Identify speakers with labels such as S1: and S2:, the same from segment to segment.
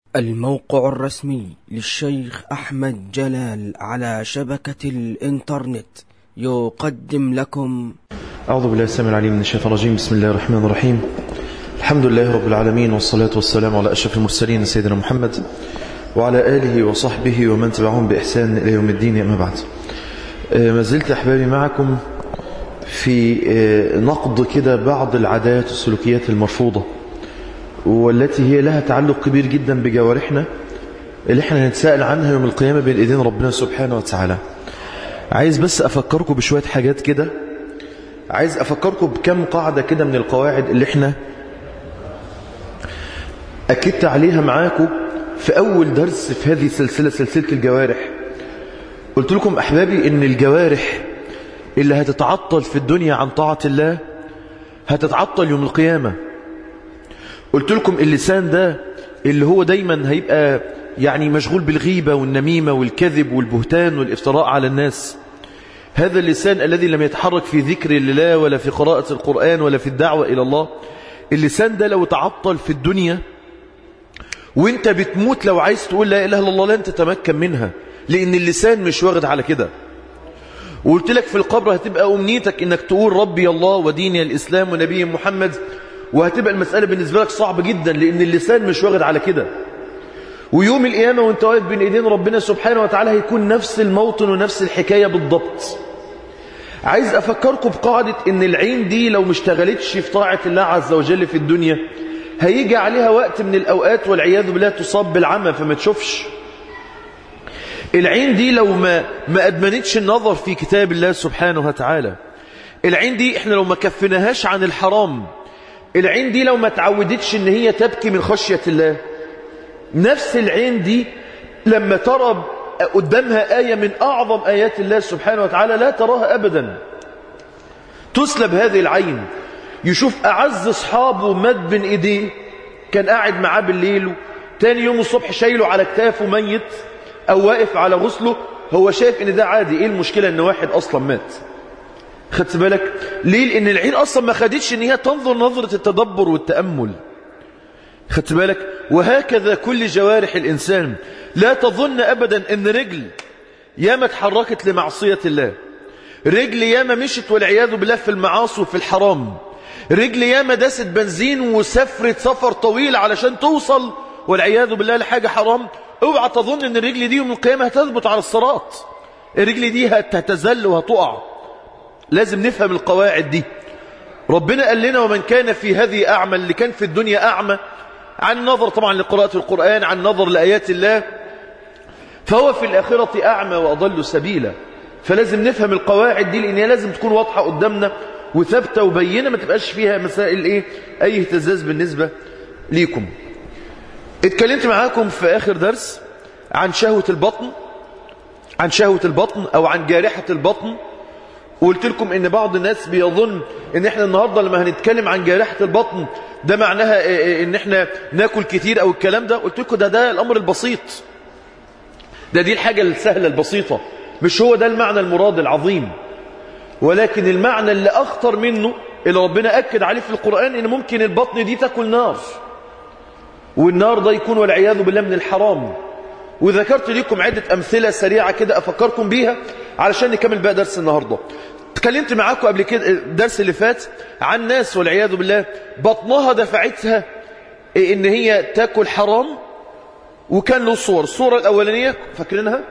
S1: الموقع الرسمي للشيخ أحمد جلال على شبكة الإنترنت يقدم لكم.
S2: أعوذ بالله السميع العليم من الشيطان الرجيم. بسم الله الرحمن الرحيم. الحمد لله رب العالمين، والصلاة والسلام على أشرف المرسلين سيدنا محمد وعلى آله وصحبه ومن تبعهم بإحسان إلى يوم الدين. أما بعد، ما زلت أحبابي معكم في نقد كده بعض العادات والسلوكيات المرفوضة، والتي هي لها تعلق كبير جدا بجوارحنا اللي احنا هنتساءل عنها يوم القيامة بين ايدين ربنا سبحانه وتعالى. عايز بس افكركم بشوية حاجات كده، عايز افكركم بكم قاعدة كده من القواعد اللي احنا اكدت عليها معاكم في اول درس في هذه سلسلة الجوارح. قلت لكم احبابي ان الجوارح اللي هتتعطل في الدنيا عن طاعة الله هتتعطل يوم القيامة. قلت لكم اللسان ده اللي هو دايما هيبقى يعني مشغول بالغيبة والنميمة والكذب والبهتان والافتراء على الناس، هذا اللسان الذي لم يتحرك في ذكر الله ولا في قراءة القرآن ولا في الدعوة إلى الله، اللسان ده لو تعطل في الدنيا وانت بتموت لو عايز تقول لا إله إلا الله لن تتمكن منها، لأن اللسان مش واخد على كده. وقلت لك في القبر هتبقى أمنيتك انك تقول ربي الله وديني الإسلام ونبي محمد، وهتبقى المسألة بالنسبة لك صعبة جدا لأن اللسان مش واخد على كده. ويوم القيامة وانت واقف بين ايدين ربنا سبحانه وتعالى هيكون نفس الموطن ونفس الحكاية بالضبط. عايز أفكركم بقاعدة ان العين دي لو مشتغلتش في طاعة الله عز وجل في الدنيا هيجي عليها وقت من الأوقات والعياذ بالله تصاب بالعمى فما تشوفش. العين دي لو ما أدمنتش النظر في كتاب الله سبحانه وتعالى، العين دي احنا لو ما كفناهاش عن الحرام، العين دي لو ما تعودتش ان هي تبكي من خشية الله، نفس العين دي لما ترى قدامها آية من أعظم آيات الله سبحانه وتعالى لا تراها أبدا، تسلب هذه العين. يشوف أعز أصحابه مات بين إيديه، كان قاعد معاه بالليل، تاني يوم الصبح شايله على كتافه ميت أو واقف على غسله، هو شايف إن ده عادي. إيه المشكلة إن واحد أصلا مات؟ خدت بالك ليه؟ لأن العين أصلا ما خدتش إن هي تنظر نظرة التدبر والتأمل. خدت بالك؟ وهكذا كل جوارح الإنسان. لا تظن أبدا إن رجل ياما اتحركت لمعصية الله، رجل ياما مشت والعياذ بالله في المعاصي وفي الحرام، رجل ياما داست بنزين وسافرت سفر طويل علشان توصل والعياذ بالله لحاجة حرام. اوعى تظن إن الرجل دي يوم القيامة هتثبت على الصراط، الرجل دي هتتزل وهتقع. لازم نفهم القواعد دي. ربنا قال لنا ومن كان في هذه أعمى، اللي كان في الدنيا أعمى عن نظر طبعا لقراءة القرآن، عن نظر لآيات الله، فهو في الآخرة أعمى وأضل سبيلا. فلازم نفهم القواعد دي لأنها لازم تكون واضحة قدامنا وثابتة وبينة، ما تبقاش فيها مسائل أي اهتزاز بالنسبة ليكم. اتكلمت معاكم في آخر درس عن شهوة البطن أو عن جارحة البطن، وقلت لكم ان بعض الناس بيظن ان احنا النهاردة لما هنتكلم عن جارحة البطن ده معناها ان احنا ناكل كتير او الكلام ده. قلت لكم ده الامر البسيط، دي الحاجة السهلة البسيطة، مش هو ده المعنى المراد العظيم. ولكن المعنى اللي اخطر منه اللي ربنا اكد عليه في القرآن ان ممكن البطن دي تاكل نار، والنار ده يكون والعياذ بالله من الحرام. وذكرت لكم عدة أمثلة سريعة كده أفكركم بيها علشان نكمل بقى درس النهاردة. تكلمت معاكم قبل كده الدرس اللي فات عن ناس والعياذ بالله بطنها دفعتها إن هي تاكل حرام، وكان له صور. الصورة الأولانية فاكرينها؟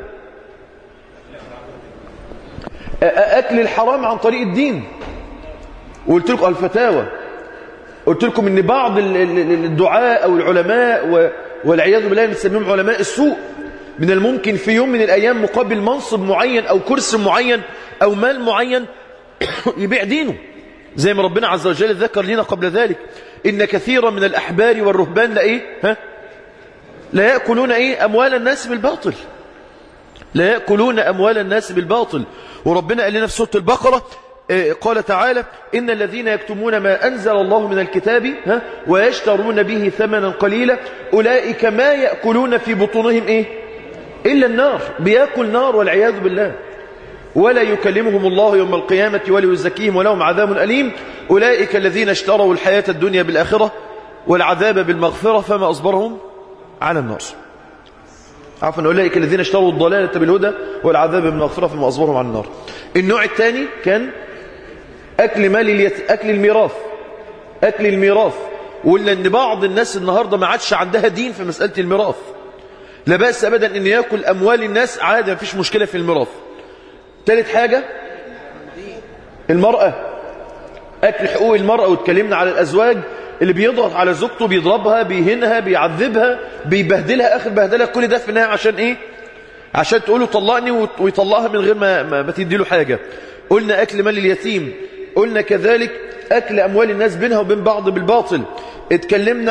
S2: أكل الحرام عن طريق الدين. وقلت لكم الفتاوى، قلت لكم إن بعض الدعاء أو العلماء والعياذ بالله نسميهم علماء السوء، من الممكن في يوم من الأيام مقابل منصب معين أو كرسي معين أو مال معين يبيع دينه، زي ما ربنا عز وجل ذكر لنا قبل ذلك إن كثيرا من الأحبار والرهبان لا يأكلون أموال الناس بالباطل، لا يأكلون أموال الناس بالباطل. وربنا قال لنا في سورة البقرة قال تعالى إن الذين يكتمون ما أنزل الله من الكتاب ويشترون به ثمنا قليلا أولئك ما يأكلون في بطونهم إلا النار، بيأكل نار والعياذ بالله. ولا يكلمهم الله يوم القيامة ولا يزكيهم ولهم عذاب أليم أولئك الذين اشتروا الحياة الدنيا بالآخرة والعذاب بالمغفرة فما أصبرهم على النار. عفوا، أولئك الذين اشتروا الضلالة بالهدى والعذاب بالمغفرة فما أصبرهم على النار. النوع الثاني كان أكل الميراث. أكل الميراث، ولا أن بعض الناس النهاردة ما عادش عندها دين في مسألة الميراث. لا بأس أبدا أن يأكل أموال الناس عادي، ما فيش مشكلة في الميراث. ثالث حاجة المرأة، أكل حقوق المرأة، واتكلمنا على الأزواج اللي بيضغط على زوجته، بيضربها، بيهنها، بيعذبها، بيبهدلها آخر بهدلة. كل ده في النهاية عشان إيه؟ عشان تقوله طلقني ويطلقها من غير ما تديله حاجة. قلنا أكل مال اليتيم، قلنا كذلك أكل أموال الناس بينها وبين بعض بالباطل. اتكلمنا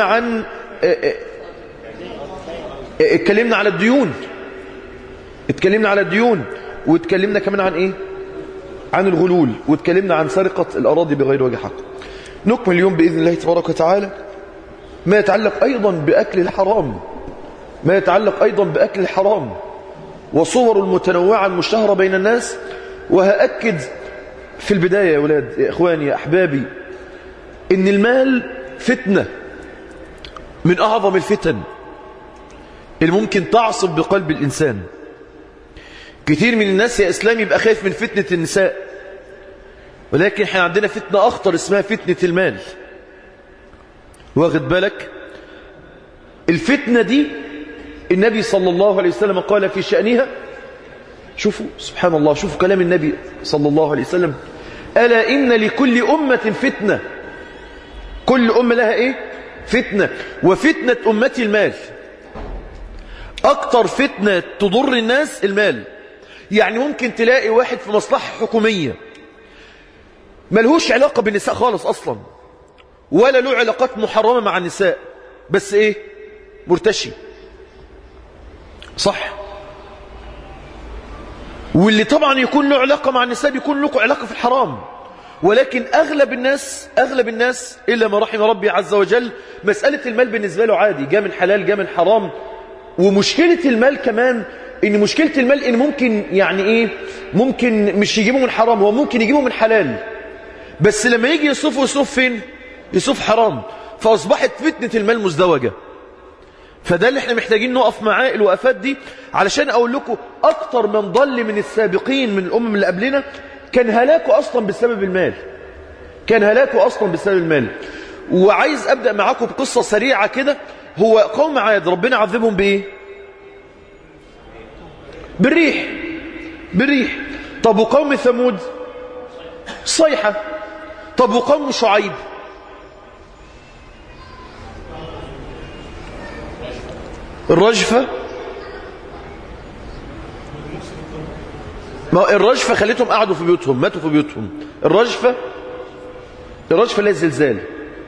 S2: على الديون، واتكلمنا كمان عن إيه؟ عن الغلول، واتكلمنا عن سرقة الأراضي بغير وجه حق. نكمل اليوم بإذن الله تبارك وتعالى ما يتعلق أيضا بأكل الحرام وصور المتنوعة المشتهرة بين الناس. وهأكد في البداية يا أولاد، يا إخواني، يا أحبابي، إن المال فتنة من أعظم الفتن اللي ممكن تعصب بقلب الإنسان. كثير من الناس يا إسلام يبقى خايف من فتنة النساء، ولكن احنا عندنا فتنة أخطر اسمها فتنة المال. واخد بالك؟ الفتنة دي النبي صلى الله عليه وسلم قال في شأنها، شوفوا سبحان الله، شوفوا كلام النبي صلى الله عليه وسلم: ألا إن لكل أمة فتنة. كل أمة لها إيه؟ فتنة. وفتنة أمتي المال. أكتر فتنة تضر الناس المال. يعني ممكن تلاقي واحد في مصلحة حكومية ملهوش علاقة بالنساء خالص أصلا، ولا له علاقات محرمة مع النساء، بس إيه؟ مرتشي. صح؟ واللي طبعا يكون له علاقة مع النساء بيكون له علاقة في الحرام. ولكن أغلب الناس إلا ما رحم ربي عز وجل مسألة المال بالنسبة له عادي، جاء من حلال جاء من حرام. ومشكلة المال كمان إن ممكن يعني إيه، ممكن مش يجيبه من حرام، هو ممكن يجيبه من حلال، بس لما يجي يصرف فين؟ يصرف حرام. فأصبحت فتنة المال مزدوجة. فده اللي احنا محتاجين نقف معاه الوقفات دي، علشان أقول لكم أكتر من ضل من السابقين من الأمم اللي قبلنا كان هلاكه أصلا بسبب المال. وعايز أبدأ معاكم بقصة سريعة كده. هو قوم عاد ربنا عذبهم بإيه؟ بالريح. طب وقوم ثمود؟ صيحة. طب وقوم شعيب؟ الرجفة. ما الرجفة خليتهم قعدوا في بيوتهم، ماتوا في بيوتهم. الرجفة لا الزلزال.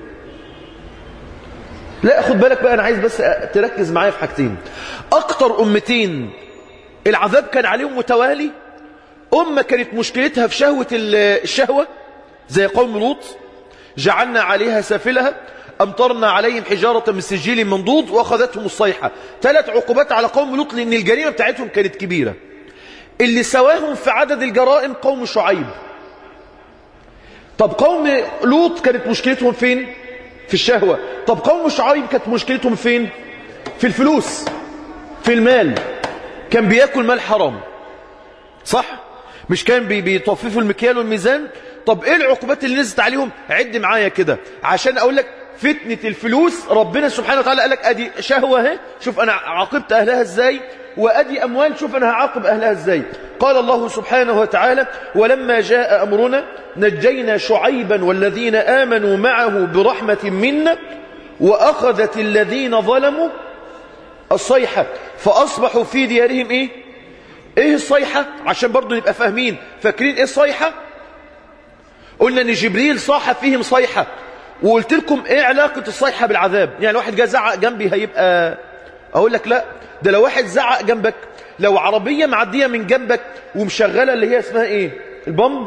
S2: لا خد بالك بقى، أنا عايز بس تركز معايا في حاجتين. أكتر أمتين العذاب كان عليهم متوالي، أمة كانت مشكلتها في الشهوة زي قوم لوط، جعلنا عليها سافلها، أمطرنا عليهم حجارة من سجيل منضود وأخذتهم الصيحة. 3 عقوبات على قوم لوط لأن الجريمة بتاعتهم كانت كبيرة. اللي سواهم في عدد الجرائم قوم شعيب. طب قوم لوط كانت مشكلتهم فين؟ في الشهوة. طب قوم شعيب كانت مشكلتهم فين؟ في الفلوس، في المال. كان بياكل مال حرام، صح؟ مش كان بيطففوا المكيال والميزان؟ طب ايه العقوبات اللي نزلت عليهم؟ عد معايا كده عشان اقول لك فتنة الفلوس. ربنا سبحانه وتعالى قال لك ادي شهوة اهي، شوف انا عاقبت اهلها ازاي، وادي اموال، شوف انا هعاقب اهلها ازاي. قال الله سبحانه وتعالى: ولما جاء امرنا نجينا شعيبا والذين امنوا معه برحمة منا واخذت الذين ظلموا الصيحة فاصبحوا في ديارهم. ايه الصيحة؟ عشان برضو نبقى فاهمين. فاكرين ايه الصيحة؟ قلنا ان جبريل صاح فيهم صيحة، وقلت لكم ايه علاقة الصيحة بالعذاب. يعني واحد جاء زعق جنبي هيبقى، اقول لك لا، ده لو واحد زعق جنبك، لو عربية معدية من جنبك ومشغلة اللي هي اسمها ايه، البمب،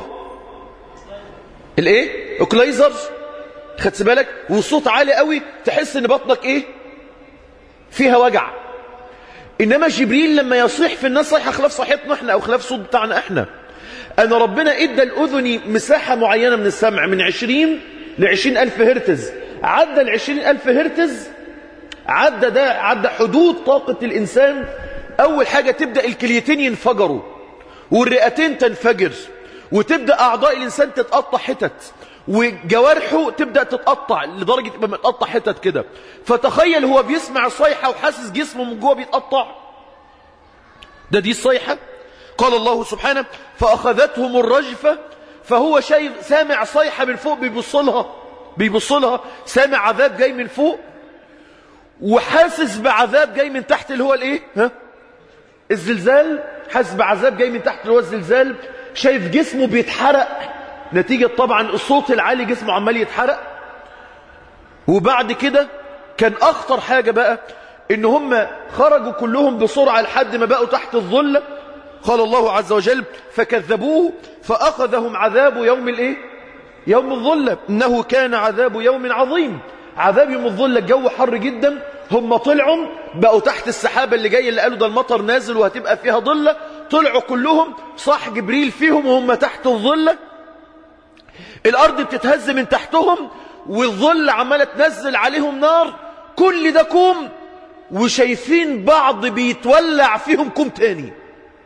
S2: الايه، اكلايزر، خدت بالك، والصوت عالي قوي تحس ان بطنك ايه، فيها وجع. انما جبريل لما يصيح في الناس صيحة خلاف صحتنا احنا او خلاف صوت بتاعنا احنا. انا ربنا ادى الاذن مساحة معينة من السمع من 20 ل 20,000 هرتز. عدى ال 20,000 هرتز عدى حدود طاقة الإنسان، أول حاجة تبدأ الكليتين ينفجروا والرئتين تنفجر، وتبدأ أعضاء الإنسان تتقطع حتت، وجوارحه تبدأ تتقطع لدرجة يبقى متقطع حتت كده. فتخيل هو بيسمع الصيحة وحاسس جسمه من جوه بيتقطع. دي الصيحة. قال الله سبحانه فأخذتهم الرجفة، فهو شايف سامع صيحة من فوق بيبصلها سامع عذاب جاي من فوق، وحاسس بعذاب جاي من تحت اللي هو الايه؟ الزلزال. حاسس بعذاب جاي من تحت اللي هو الزلزال. شايف جسمه بيتحرق نتيجة طبعا الصوت العالي، جسمه عمال يتحرق. وبعد كده كان أخطر حاجة بقى إن هم خرجوا كلهم بسرعة لحد ما بقوا تحت الظلة. قال الله عز وجل فكذبوه فأخذهم عذاب يوم الايه؟ يوم الظلة، إنه كان عذاب يوم عظيم. عذاب يوم الظلة، الجو حر جدا، هم طلعوا بقوا تحت السحابة اللي جاية اللي قالوا ده المطر نازل وهتبقى فيها ظلة، طلعوا كلهم صح جبريل فيهم وهم تحت الظلة. الأرض بتتهز من تحتهم والظل عمالة تنزل عليهم نار، كل ده كوم، وشايفين بعض بيتولع فيهم كوم تاني.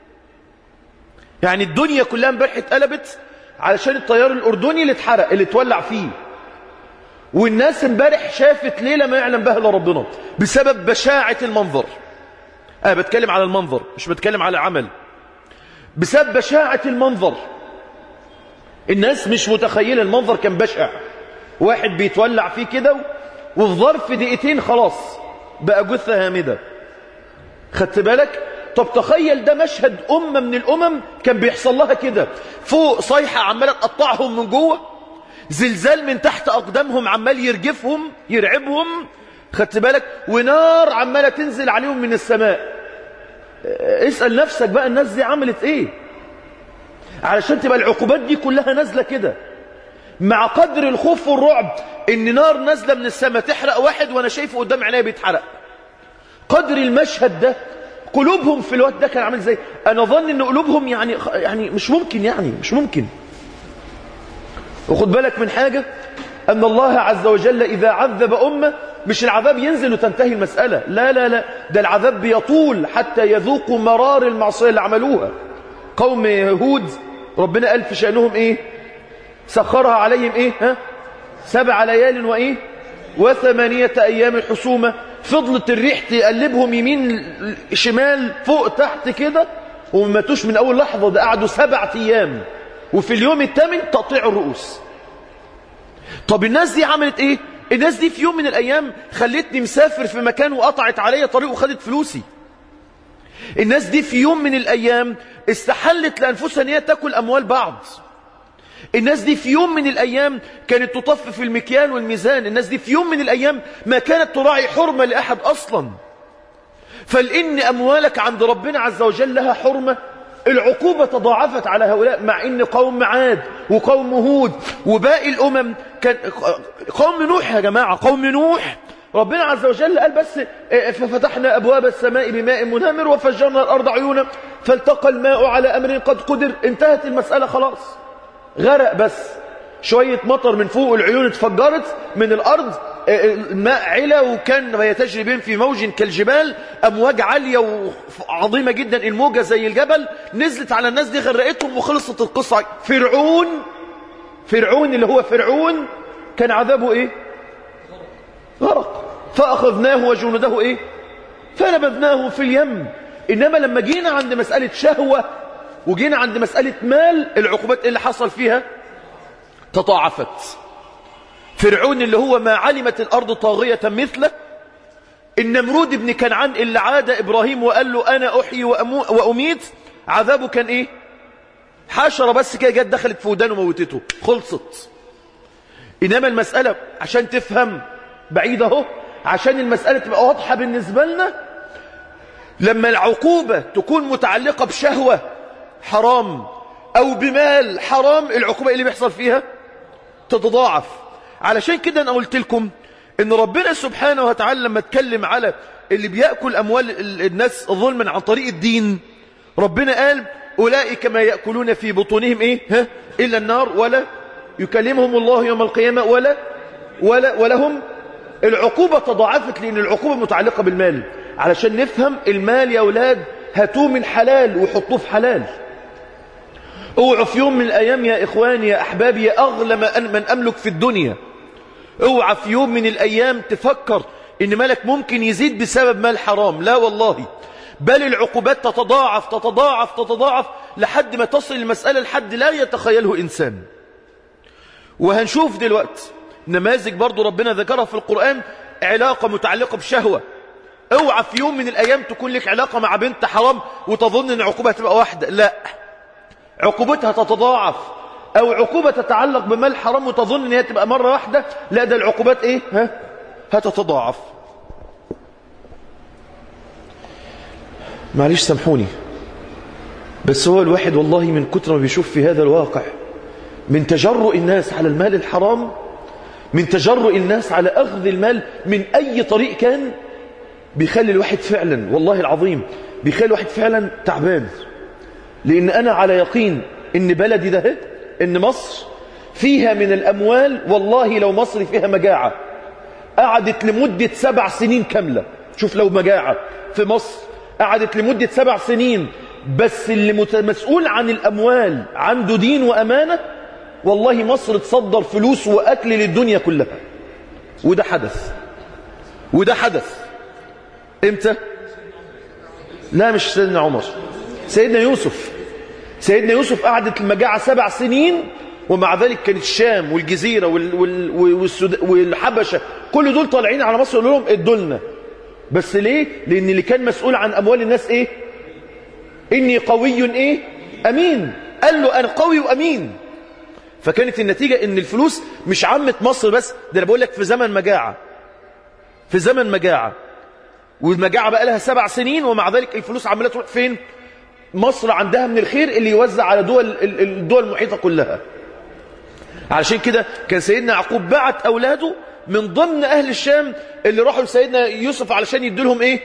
S2: يعني الدنيا كلها امبارح اتقلبت علشان الطيار الأردني اللي اتحرق اللي اتولع فيه. والناس امبارح شافت ليلة ما يعلم بها الا ربنا بسبب بشاعة المنظر. أنا بتكلم على المنظر مش بتكلم على عمل. بسبب بشاعة المنظر الناس مش متخيلة، المنظر كان بشع. واحد بيتولع فيه كده وفي ظرف دقيقتين خلاص بقى جثة هامدة. خدت بالك؟ طب تخيل ده مشهد أمة من الأمم كان بيحصل لها كده، فوق صيحة عمالة تقطعهم من جوه، زلزال من تحت أقدامهم عمال يرجفهم يرعبهم. خدت بالك؟ ونار عمالة تنزل عليهم من السماء. اسأل نفسك بقى الناس دي عملت ايه علشان تبقى العقوبات دي كلها نازلة كده، مع قدر الخوف والرعب ان نار نازلة من السماء تحرق واحد وانا شايفه قدام عينيا بيتحرق. قدر المشهد ده قلوبهم في الوقت ده كان عامل ازاي؟ انا ظن ان قلوبهم يعني مش ممكن. وخد بالك من حاجة، ان الله عز وجل اذا عذب امة مش العذاب ينزل وتنتهي المسألة، لا، ده العذاب بيطول حتى يذوقوا مرار المعصية اللي عملوها. قوم هود ربنا قال في شأنهم ايه؟ سخرها عليهم ايه؟ 7 ليال وايه؟ و8 ايام حسومة. فضلت الريح تقلبهم يمين شمال فوق تحت كده وما ماتوش من اول لحظة، ده قعدوا 7 ايام، وفي اليوم الثامن تقطيع الرؤوس. طب الناس دي عملت ايه؟ الناس دي في يوم من الايام خلتني مسافر في مكان وقطعت عليا طريق وخدت فلوسي. الناس دي في يوم من الايام استحلت لانفسها ان هي تاكل اموال بعض. الناس دي في يوم من الايام كانت تطفف في المكيال والميزان. الناس دي في يوم من الايام ما كانت تراعي حرمة لاحد اصلا. فلان اموالك عند ربنا عز وجل لها حرمة، العقوبة تضاعفت على هؤلاء، مع ان قوم عاد وقوم هود وباقي الامم كان قوم نوح. يا جماعة قوم نوح ربنا عز وجل قال بس ففتحنا ابواب السماء بماء منهمر وفجرنا الارض عيونا فالتقى الماء على امر قد قدر. انتهت المسألة خلاص، غرق بس شوية مطر من فوق، العيون اتفجرت من الارض، الماء علا وكان يتجري بهم في موج كالجبال، امواج عالية وعظيمة جدا، الموجة زي الجبل نزلت على الناس دي غرقتهم وخلصت القصة. فرعون اللي هو فرعون كان عذابه ايه؟ غرق. فأخذناه وجنوده ايه؟ فنبذناه في اليم. انما لما جينا عند مسألة شهوة وجينا عند مسألة مال، العقوبات اللي حصل فيها تضاعفت. فرعون اللي هو ما علمت الأرض طاغية مثله. النمرود ابن كنعان اللي عاد إبراهيم وقال له أنا أحيي وأميت، عذابه كان إيه؟ حشرة بس كده جت دخلت في ودانه وموتته، خلصت. إنما المسألة عشان تفهم بعيد اهو، عشان المسألة تبقى واضحة بالنسبة لنا، لما العقوبة تكون متعلقة بشهوة حرام أو بمال حرام، العقوبة اللي بيحصل فيها تتضاعف. علشان كده أنا قلت لكم إن ربنا سبحانه وتعالى لما اتكلم على اللي بيأكل أموال الناس ظلما عن طريق الدين، ربنا قال أولئك ما يأكلون في بطونهم إيه؟ إلا النار ولا يكلمهم الله يوم القيامة ولهم العقوبة تضاعفت لأن العقوبة متعلقة بالمال. علشان نفهم المال يا أولاد هاتوه من حلال وحطوه في حلال. اوعوا في يوم من الأيام يا إخواني يا أحبابي يا أغلى من أملك في الدنيا، اوعى في يوم من الأيام تفكر إن مالك ممكن يزيد بسبب مال حرام. لا والله، بل العقوبات تتضاعف تتضاعف تتضاعف لحد ما تصل المسألة لحد لا يتخيله إنسان. وهنشوف دلوقتي نماذج برضو ربنا ذكرها في القرآن، علاقة متعلقة بشهوة. اوعى في يوم من الأيام تكون لك علاقة مع بنت حرام وتظن ان عقوبتها تبقى واحدة. لا، عقوبتها تتضاعف. او عقوبة تتعلق بمال حرام وتظن ان هي تبقى مرة واحدة. لا، ده العقوبات ايه؟ هتتضاعف. معلش سامحوني، بس هو الواحد والله من كتر ما بيشوف في هذا الواقع من تجرؤ الناس على المال الحرام، من تجرؤ الناس على أخذ المال من أي طريق كان، بيخلي الواحد فعلا والله العظيم بيخلي الواحد فعلا تعبان. لأن أنا على يقين إن بلدي ده، إن مصر فيها من الأموال، والله لو مصر فيها مجاعة قعدت لمدة 7 سنين كاملة. شوف لو مجاعة في مصر قعدت لمدة 7 سنين، بس اللي مسؤول عن الأموال عنده دين وأمانة، والله مصر تصدر فلوس وأكل للدنيا كلها. وده حدث، وده حدث امتى؟ لا مش سيدنا عمر، سيدنا يوسف. سيدنا يوسف قعدت المجاعة 7 سنين، ومع ذلك كانت الشام والجزيرة والحبشة كل دول طالعين على مصر يقولوا لهم ادوا لنا. بس ليه؟ لأن اللي كان مسؤول عن أموال الناس ايه؟ إني قوي ايه؟ أمين. قال له أنا قوي وأمين. فكانت النتيجة إن الفلوس مش عامة مصر بس، ده أنا بقول لك في زمن مجاعة، في زمن مجاعة، والمجاعة بقى لها 7 سنين، ومع ذلك الفلوس عمالة تروح فين؟ مصر عندها من الخير اللي يوزع على الدول المحيطة كلها. علشان كده كان سيدنا يعقوب بعت أولاده من ضمن أهل الشام اللي راحوا لسيدنا يوسف علشان يدولهم إيه؟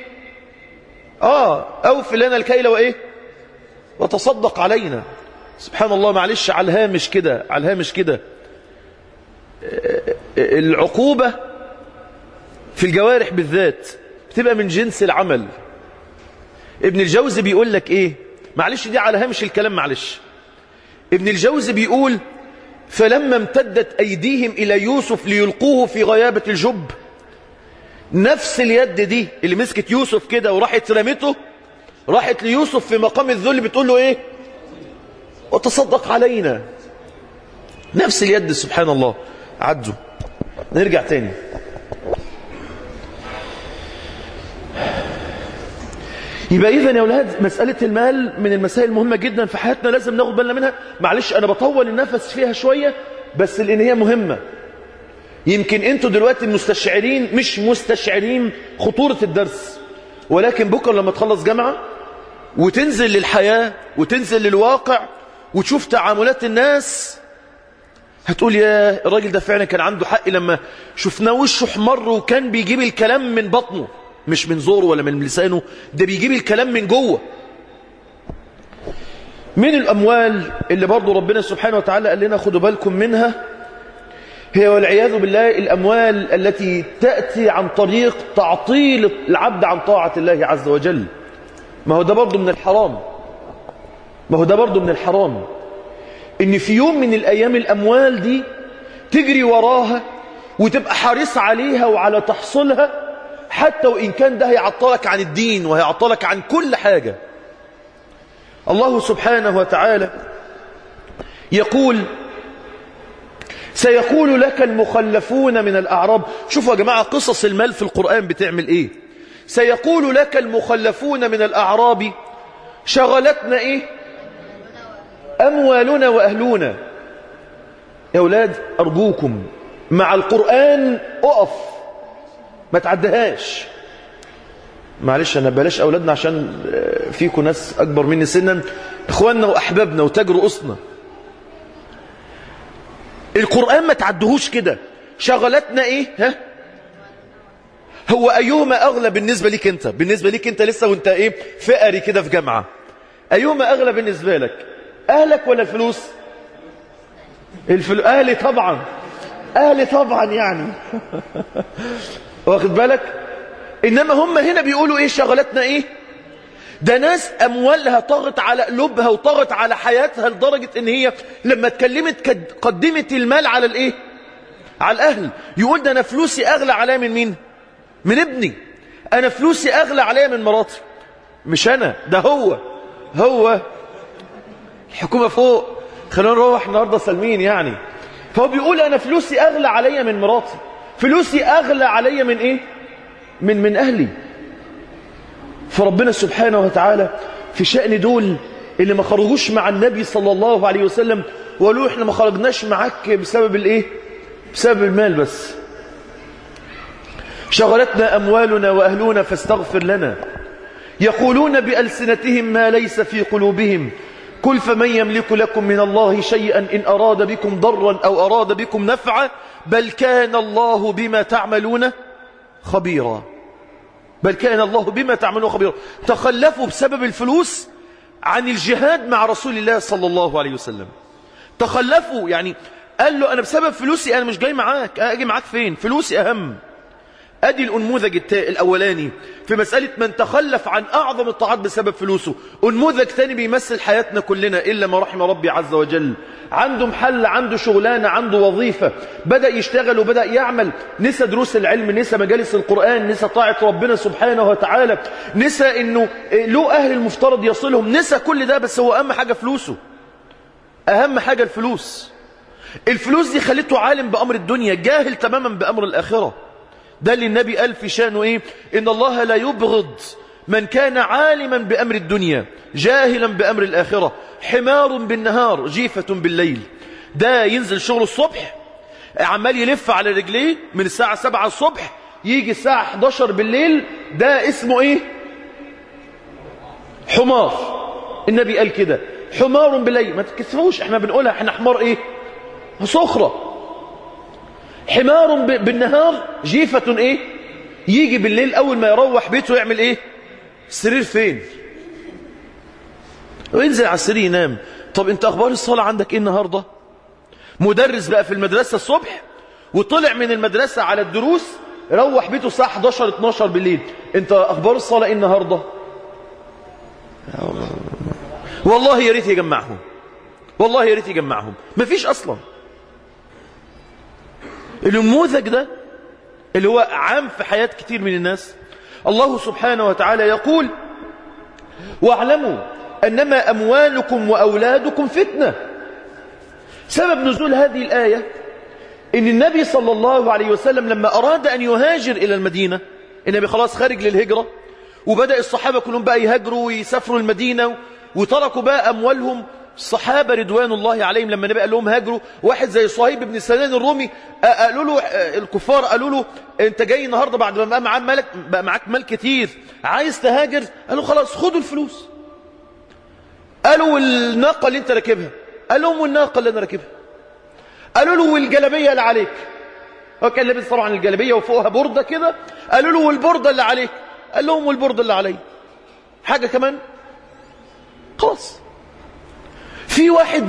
S2: أوفي لنا الكيل وإيه؟ وتصدق علينا. سبحان الله. معلش على الهامش كده، على الهامش كده، العقوبة في الجوارح بالذات بتبقى من جنس العمل. ابن الجوزي بيقول لك ايه؟ معلش دي على هامش الكلام، معلش. ابن الجوزي بيقول فلما امتدت ايديهم الى يوسف ليلقوه في غيابة الجب، نفس اليد دي اللي مسكت يوسف كده وراحت رمته، راحت ليوسف في مقام الذل بتقول له ايه؟ وتصدق علينا. نفس اليد. سبحان الله. عدوا نرجع تاني. يبقى إذا يا أولاد مسألة المال من المسائل المهمة جدا في حياتنا، لازم ناخد بالنا منها. معلش أنا بطول النفس فيها شوية بس لأن هي مهمة. يمكن أنتوا دلوقتي مستشعرين، مش مستشعرين خطورة الدرس، ولكن بكرة لما تخلص جامعة وتنزل للحياة وتنزل للواقع وتشوف تعاملات الناس، هتقول يا الراجل ده فعلا كان عنده حق لما شفناه وشه احمر وكان بيجيب الكلام من بطنه، مش من زوره ولا من لسانه، ده بيجيب الكلام من جوه. من الأموال اللي برضو ربنا سبحانه وتعالى قال لنا خدوا بالكم منها، هي والعياذ بالله الأموال التي تأتي عن طريق تعطيل العبد عن طاعة الله عز وجل. ما هو ده برضو من الحرام، ما هو ده برضو من الحرام، إن في يوم من الأيام الأموال دي تجري وراها وتبقى حريص عليها وعلى تحصيلها، حتى وإن كان ده هيعطلك عن الدين وهيعطلك عن كل حاجة. الله سبحانه وتعالى يقول سيقول لك المخلفون من الأعراب. شوفوا يا جماعة قصص المال في القرآن بتعمل إيه. سيقول لك المخلفون من الأعراب شغلتنا إيه؟ أموالنا وأهلنا. يا أولاد أرجوكم مع القرآن أقف، ما تعدهاش. معلش أنا بلاش أولادنا عشان فيكم ناس أكبر مني سنا، إخواننا وأحبابنا وتاج رؤوسنا. القرآن ما تعدهوش كده. شغلتنا إيه؟ هو أيهما أغلى بالنسبة ليك أنت؟ بالنسبة ليك أنت لسه وأنت إيه فقري كده في جامعة، أيهما أغلى بالنسبة لك؟ أهلك ولا الفلوس؟ أهلي طبعا. أهلي طبعا يعني واخد بالك. إنما هم هنا بيقولوا إيه شغلتنا إيه؟ ده ناس أموالها طغت على قلوبها وطغت على حياتها لدرجة إن هي لما اتكلمت قدمت المال على الإيه؟ على الأهل. يقول ده أنا فلوسي أغلى عليا من مين؟ من ابني. أنا فلوسي أغلى عليا من مراتي. مش أنا، ده هو الحكومة فوق. خلونا نروح النهاردة سلمين يعني. فهو بيقول أنا فلوسي أغلى عليا من مراتي، فلوسي أغلى عليا من إيه؟ من أهلي. فربنا سبحانه وتعالى في شأن دول اللي ما خرجوش مع النبي صلى الله عليه وسلم وقالوا احنا ما خرجناش معاك بسبب الايه؟ بسبب المال بس. شغلتنا أموالنا وأهلنا فاستغفر لنا. يقولون بألسنتهم ما ليس في قلوبهم. قل فمن يملك لكم من الله شيئا إن أراد بكم ضرا أو أراد بكم نفعا بل كان الله بما تعملون خبيرا. بل كان الله بما تعملون خبيرا. تخلفوا بسبب الفلوس عن الجهاد مع رسول الله صلى الله عليه وسلم. تخلفوا يعني قال له أنا بسبب فلوسي أنا مش جاي معاك. أجي معاك فين؟ فلوسي أهم. أدي الأنموذج الأولاني في مسألة من تخلف عن أعظم الطاعات بسبب فلوسه. أنموذج ثاني بيمثل حياتنا كلنا إلا ما رحم ربي عز وجل. عنده محل، عنده شغلانة، عنده وظيفة، بدأ يشتغل وبدأ يعمل، نسى دروس العلم، نسى مجالس القرآن، نسى طاعة ربنا سبحانه وتعالى، نسى إنه له أهل المفترض يصلهم، نسى كل ده. بس هو أهم حاجة فلوسه، أهم حاجة الفلوس. الفلوس دي خلته عالم بأمر الدنيا، جاهل تماما بأمر الآخرة. ده اللي النبي قال في شأنه إيه؟ إن الله لا يبغض من كان عالما بأمر الدنيا جاهلا بأمر الآخرة. حمار بالنهار جيفة بالليل. ده ينزل شغل الصبح عمال يلف على رجليه من الساعة 7 الصبح يجي الساعة 11 بالليل. ده اسمه إيه؟ حمار. النبي قال كده حمار بالليل. ما تكسفوش احنا بنقولها، احنا حمار ايه؟ صخرة. حمار بالنهار جيفة ايه؟ يجي بالليل اول ما يروح بيته يعمل ايه؟ السرير فين؟ وينزل على السرير ينام. طب انت اخبار الصلاة عندك ايه النهاردة؟ مدرس بقى في المدرسة الصبح وطلع من المدرسة على الدروس روح بيته الساعة 11 12 بالليل. انت اخبار الصلاة ايه النهاردة؟ والله يا ريت يجمعهم، والله يا ريت يجمعهم. مفيش اصلا. النموذج ده اللي هو عام في حياة كتير من الناس. الله سبحانه وتعالى يقول واعلموا انما اموالكم واولادكم فتنة. سبب نزول هذه الآية ان النبي صلى الله عليه وسلم لما اراد ان يهاجر الى المدينة، النبي خلاص خارج للهجرة وبدأ الصحابة كلهم بقى يهاجروا ويسافروا المدينة وتركوا بقى أموالهم. الصحابة رضوان الله عليهم لما النبي قال لهم هاجروا، واحد زي صهيب بن سنان الرومي قالوا له الكفار قالوا له انت جاي النهاردة بعد ما بقى معاك مال كتير عايز تهاجر؟ قالوا خلاص خدوا الفلوس. قالوا والناقة اللي انت راكبها؟ قال لهم والناقة اللي انا راكبها. قالوا له والجلبية اللي عليك؟ هو كان لابس طبعا الجلبية وفوقها بردة كده. قالوا له والبردة اللي عليك؟ قال لهم والبردة اللي علي. حاجة كمان؟ خلاص. في واحد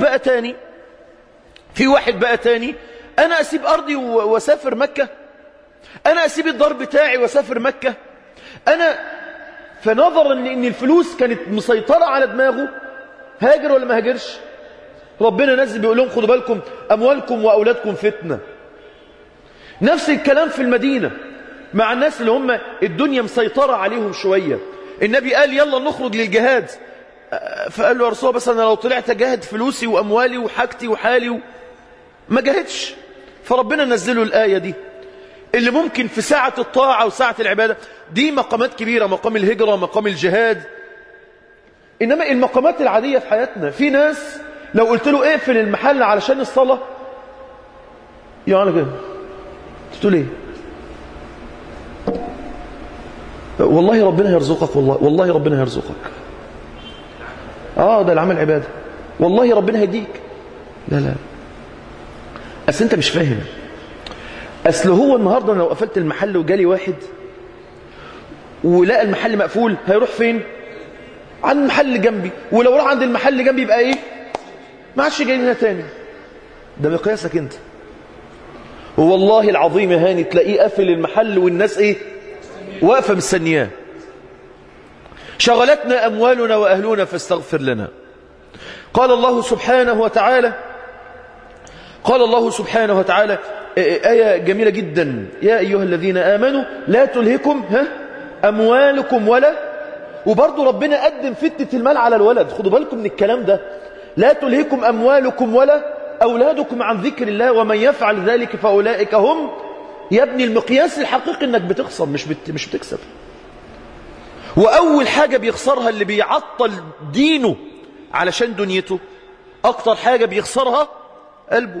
S2: بقى تاني انا اسيب ارضي واسافر مكة؟ انا اسيب الدار بتاعي واسافر مكة؟ انا فنظرا ان الفلوس كانت مسيطرة على دماغه هاجر ولا ما هاجرش؟ ربنا نزل بيقول لهم خدوا بالكم اموالكم واولادكم فتنة. نفس الكلام في المدينة مع الناس اللي هم الدنيا مسيطرة عليهم شوية. النبي قال يلا نخرج للجهاد، فقال له يا رسول الله بس أنا لو طلعت أجاهد فلوسي وأموالي وحاجتي وحالي ما جاهدش. فربنا نزله الآية دي اللي ممكن في ساعة الطاعة وساعة العبادة. دي مقامات كبيرة، مقام الهجرة، مقام الجهاد. إنما المقامات العادية في حياتنا، في ناس لو قلت له اقفل المحل علشان الصلاة يعني كده تقول ايه؟ والله ربنا يرزقك، والله ربنا يرزقك. ده العمل عبادة، والله ربنا هيديك. لا أصل أنت مش فاهم. أصل هو النهاردة لو قفلت المحل وجالي واحد ولقى المحل مقفول هيروح فين؟ عند المحل جنبي، ولو راح عند المحل جنبي يبقى إيه؟ ما عادش جاي لنا تاني. ده مقياسك أنت. والله العظيم يا هاني تلاقيه قافل المحل والناس ايه واقفة مستنياه. شغلتنا أموالنا وأهلنا فاستغفر لنا. قال الله سبحانه وتعالى آية جميلة جدا: يا أيها الذين آمنوا لا تلهكم أموالكم ولا. وبرضو ربنا قدم فتنة المال على الولد. خدوا بالكم من الكلام ده: لا تلهكم أموالكم ولا أولادكم عن ذكر الله ومن يفعل ذلك فأولئك هم. يا ابني المقياس الحقيقي انك بتخسر مش بتكسب. وأول حاجة بيخسرها اللي بيعطل دينه علشان دنيته، أكتر حاجة بيخسرها قلبه.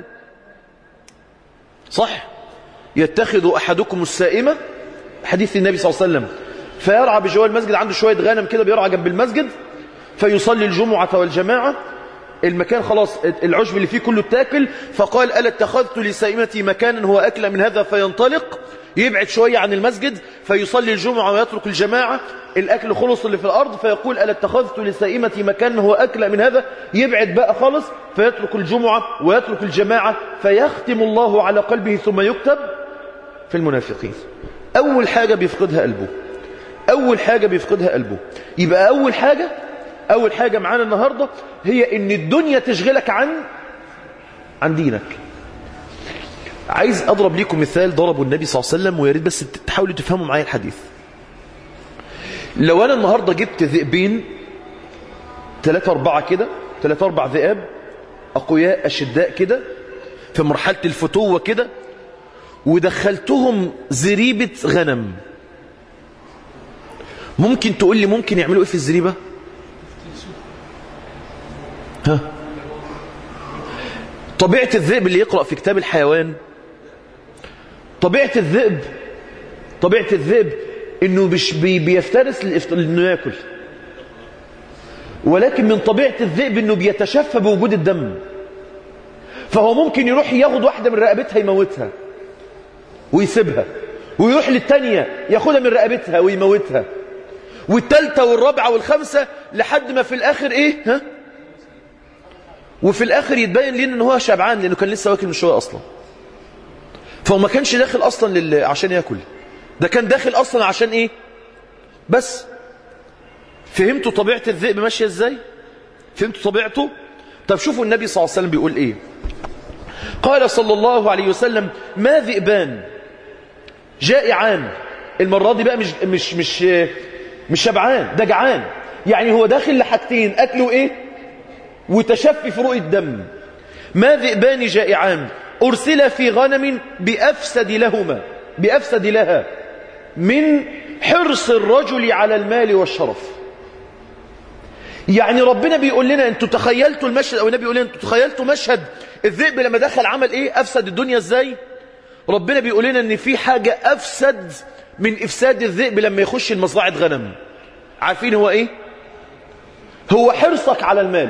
S2: صح؟ يتخذ أحدكم السائمة، حديث النبي صلى الله عليه وسلم، فيرعى بجوار المسجد، عنده شوية غنم كده بيرعى جنب المسجد، فيصلي الجمعة والجماعة، المكان خلاص العشب اللي فيه كله اتاكل، فقال: ألا اتخذت لسائمتي مكانا هو أكل من هذا، فينطلق يبعد شوية عن المسجد فيصلي الجمعة ويترك الجماعة، الأكل خلص اللي في الأرض، فيقول: ألا اتخذت لسائمتي مكانا هو أكل من هذا، يبعد بقى خالص فيترك الجمعة ويترك الجماعة، فيختم الله على قلبه ثم يكتب في المنافقين. أول حاجة بيفقدها قلبه، أول حاجة بيفقدها قلبه. يبقى أول حاجة معانا النهاردة هي إن الدنيا تشغلك عن دينك. عايز أضرب لكم مثال ضربه النبي صلى الله عليه وسلم، وياريت بس تحاولوا تفهموا معايا الحديث. لو أنا النهاردة جبت ذئبين 3-4 كده، 3-4 ذئاب أقوياء أشداء كده في مرحلة الفتوة كده، ودخلتهم زريبة غنم، ممكن تقول لي ممكن يعملوا إيه في الزريبة؟ طبيعة الذئب اللي يقرأ في كتاب الحيوان، طبيعة الذئب انه مش بيفترس انه ياكل، ولكن من طبيعة الذئب انه بيتشفى بوجود الدم، فهو ممكن يروح ياخد واحدة من رقبتها يموتها ويسيبها، ويروح للتانية ياخدها من رقبتها ويموتها، والتالتة والرابعة والخامسة، لحد ما في الاخر ايه وفي الاخر يتبين لنا ان هو شبعان لانه كان لسه واكل من شويه اصلا. فهو ما كانش داخل اصلا عشان ياكل، ده كان داخل اصلا عشان ايه؟ بس فهمتوا طبيعه الذئب ماشيه ازاي؟ فهمتوا طبيعته؟ طب شوفوا النبي صلى الله عليه وسلم بيقول ايه. قال صلى الله عليه وسلم: ما ذئبان جائعان. المره دي بقى مش شبعان، ده جعان، يعني هو داخل لحاجتين: اكله ايه وتشفي فروق الدم. ما ذئبان جائعان أرسل في غنم بأفسد لها من حرص الرجل على المال والشرف. يعني ربنا بيقول لنا انتوا تخيلتوا المشهد، او النبي بيقول لنا انتوا تخيلتوا مشهد الذئب لما دخل عمل ايه؟ افسد الدنيا ازاي؟ ربنا بيقول لنا ان في حاجة افسد من افساد الذئب لما يخش المزرعة غنم. عارفين هو ايه؟ هو حرصك على المال.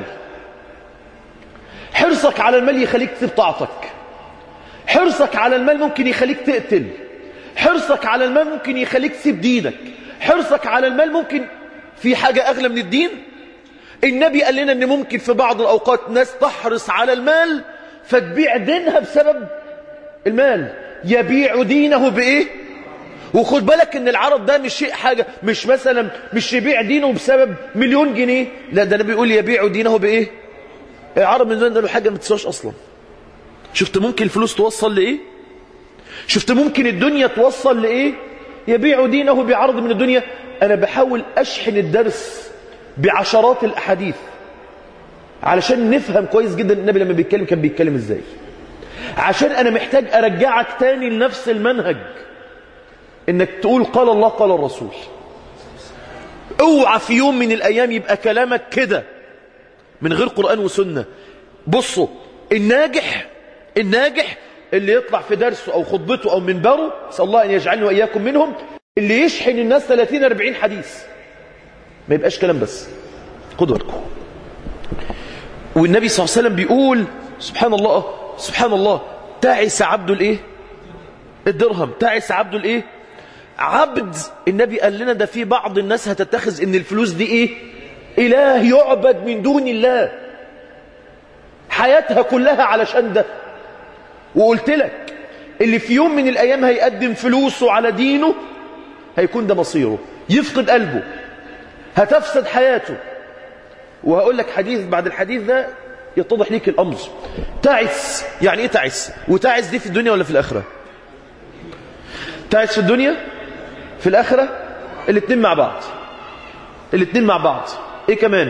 S2: حرصك على المال يخليك تسيب طاعتك، حرصك على المال ممكن يخليك تقتل، حرصك على المال ممكن يخليك تسيب دينك، حرصك على المال ممكن في حاجة أغلى من الدين. النبي قال لنا ان ممكن في بعض الأوقات ناس تحرص على المال فتبيع دينها بسبب المال، يبيع دينه بإيه؟ وخد بالك ان العرب ده مش شيء حاجة، مش مثلا مش يبيع دينه بسبب 1,000,000 جنيه، لا ده النبي يقول يبيع دينه بإيه؟ العرب من له حاجة ما تسواش أصلا. شفت ممكن الفلوس توصل لإيه؟ شفت ممكن الدنيا توصل لإيه؟ يبيع دينه بعرض من الدنيا. أنا بحاول أشحن الدرس بعشرات الأحاديث علشان نفهم كويس جدا النبي لما بيتكلم كان بيتكلم إزاي، عشان أنا محتاج أرجعك تاني لنفس المنهج، إنك تقول قال الله قال الرسول. اوعى في يوم من الأيام يبقى كلامك كده من غير قرآن وسنة. بصوا، الناجح اللي يطلع في درسه أو خطبته أو منبره، أسأل الله أن يجعلني وإياكم منهم، اللي يشحن الناس 30-40 حديث، ما يبقاش كلام بس. خدوا بالكم. والنبي صلى الله عليه وسلم بيقول سبحان الله تعس عبد الايه؟ الدرهم. تعس عبد الايه؟ عبد. النبي قال لنا ده في بعض الناس هتتخذ ان الفلوس دي ايه؟ إله يعبد من دون الله، حياتها كلها علشان ده. وقلت لك اللي في يوم من الأيام هيقدم فلوسه على دينه هيكون ده مصيره، يفقد قلبه، هتفسد حياته. وهقول لك حديث بعد الحديث ده يتضح ليك الأمر. تعس، يعني ايه تعس؟ وتعس دي في الدنيا ولا في الآخرة؟ تعس في الدنيا في الآخرة، الاتنين مع بعض، الاتنين مع بعض. ايه كمان؟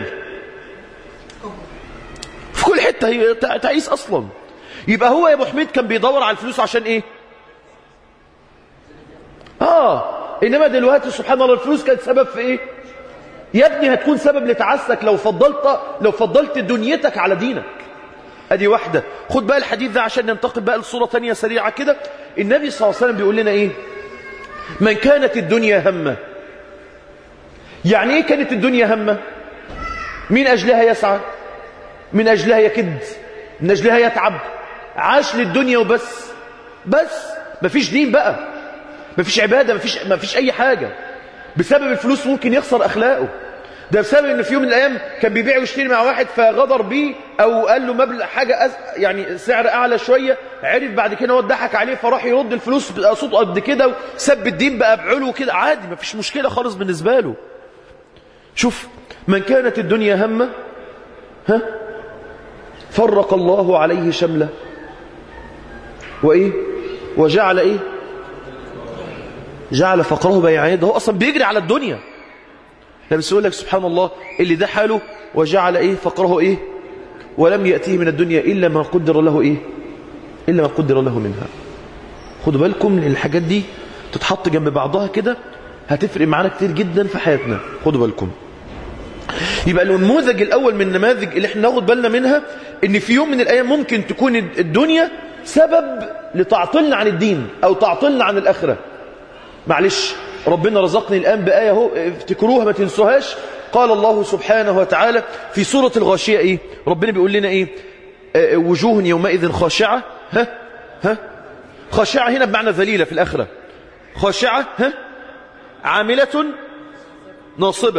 S2: في كل حتة هي تعيس أصلا. يبقى هو يا أبو حميد كان بيدور على الفلوس عشان ايه؟ إنما دلوقتي سبحان الله الفلوس كانت سبب في ايه؟ يا ابني هتكون سبب لتعسك لو فضلت دنيتك على دينك. ادي واحدة. خد بقى الحديث ده عشان ننتقل بقى لصورة تانية سريعة كده. النبي صلى الله عليه وسلم بيقول لنا ايه؟ من كانت الدنيا همه. يعني ايه كانت الدنيا همه؟ من اجلها يسعى، من اجلها يكد، من اجلها يتعب، عاش للدنيا وبس. مفيش دين بقى، مفيش عبادة، مفيش اي حاجة. بسبب الفلوس ممكن يخسر اخلاقه. ده بسبب ان في يوم من الايام كان بيبيع ويشتري مع واحد فغدر بيه او قال له مبلغ حاجه يعني سعر اعلى شويه، عرف بعد كده هو ضحك عليه فراح يرد الفلوس بصوته قد كده وسب الدين بقى بعلو كده، عادي مفيش مشكله خالص بالنسبه له. شوف، من كانت الدنيا همه فرق الله عليه شمله وايه وجعل ايه؟ جعل فقره بين عينيه. ده هو اصلا بيجري على الدنيا. بس يقول لك سبحان الله اللي ده حاله وجعل ايه؟ فقره ايه؟ ولم يأتيه من الدنيا إلا ما قدر له ايه؟ إلا ما قدر له منها. خدوا بالكم ان الحاجات دي تتحط جنب بعضها كده هتفرق معانا كتير جدا في حياتنا. خدوا بالكم. يبقى النموذج الأول من النماذج اللي احنا ناخد بالنا منها ان في يوم من الأيام ممكن تكون الدنيا سبب لتعطلنا عن الدين أو تعطلنا عن الآخرة. معلش، ربنا رزقني الآن بآية اهو افتكروها ما تنسوهاش. قال الله سبحانه وتعالى في سورة الغاشية ايه؟ ربنا بيقول لنا ايه؟ وجوه يومئذ خاشعة. خاشعة هنا بمعنى ذليلة في الآخرة. خاشعة عاملة ناصبة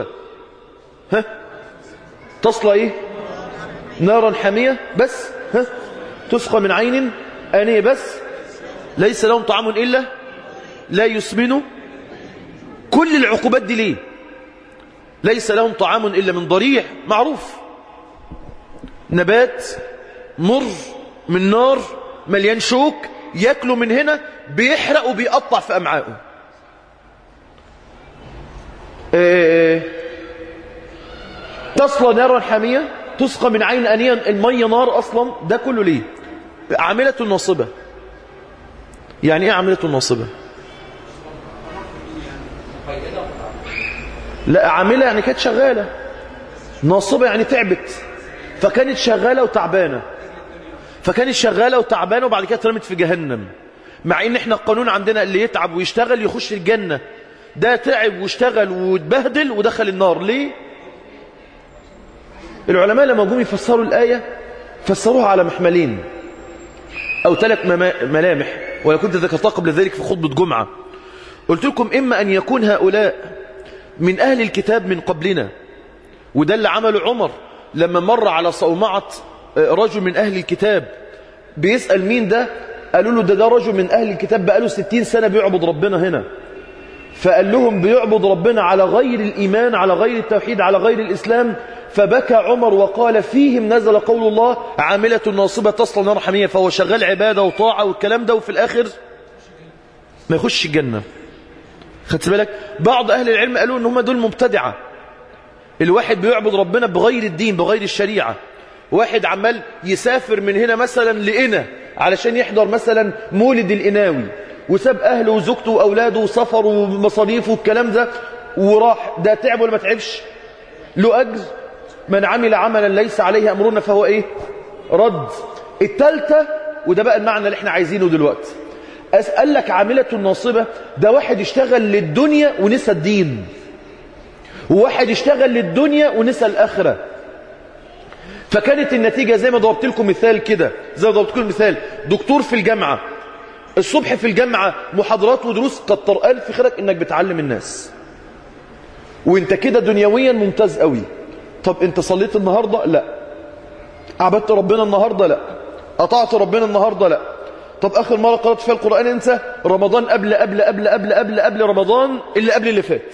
S2: تصلى ايه؟ نارا حامية بس تسقى من عين آنية بس ليس لهم طعام إلا لا يسمنوا. كل العقوبات دي ليه؟ ليس لهم طعام إلا من ضريع معروف، نبات مر من نار مليان شوك، ياكلوا من هنا بيحرق وبيقطع في أمعائه. تصلى نارا حامية تسقى من عين آنية، المية نار أصلا. ده كله ليه؟ عاملة ناصبة. يعني ايه عاملة ناصبة؟ لا، عاملة يعني كانت شغالة، ناصبة يعني تعبت، فكانت شغالة وتعبانة وبعد كده اترمت في جهنم. مع ان احنا القانون عندنا اللي يتعب ويشتغل يخش الجنة، ده تعب واشتغل واتبهدل ودخل النار. ليه؟ العلماء لما جم يفسروا الآية فسروها على محملين أو 3 ملامح، وأنا كنت ذكرتها قبل ذلك في خطبة جمعة. قلت لكم إما أن يكون هؤلاء من أهل الكتاب من قبلنا، وده اللي عمله عمر لما مر على صومعة رجل من أهل الكتاب بيسأل مين ده، قالوا له ده رجل من أهل الكتاب بقاله 60 سنة بيعبد ربنا هنا. فقال لهم بيعبد ربنا على غير الإيمان، على غير التوحيد، على غير الإسلام. فبكى عمر وقال فيهم نزل قول الله عاملة ناصبة تصلى نار حمية. فهو شغال عبادة وطاعة والكلام ده وفي الآخر ما يخش الجنة. خدت بالك؟ بعض أهل العلم قالوا ان هم دول مبتدعة. الواحد بيعبد ربنا بغير الدين بغير الشريعة. واحد عمال يسافر من هنا مثلا لقنا علشان يحضر مثلا مولد القناوي، وساب أهله وزوجته وأولاده وسفر ومصاريفه والكلام ده وراح. ده تعب ولا ما تعبش؟ له أجر. من عمل عملا ليس عليه أمرنا فهو إيه؟ رد. التالتة، وده بقى المعنى اللي احنا عايزينه دلوقتي، قال لك عاملة الناصبة ده واحد يشتغل للدنيا ونسى الدين، وواحد يشتغل للدنيا ونسى الآخرة. فكانت النتيجة زي ما ضربت لكم مثال كده، دكتور في الجامعة الصبح في الجامعة محاضرات ودروس، كتر ألف خيرك إنك بتعلم الناس وإنت كده دنيويا ممتاز قوي. طب أنت صليت النهاردة؟ لا. عبدت ربنا النهاردة؟ لا. أطعت ربنا النهاردة؟ لا. طب آخر مرة قرأت فيها القرآن انت رمضان قبل رمضان اللي فات.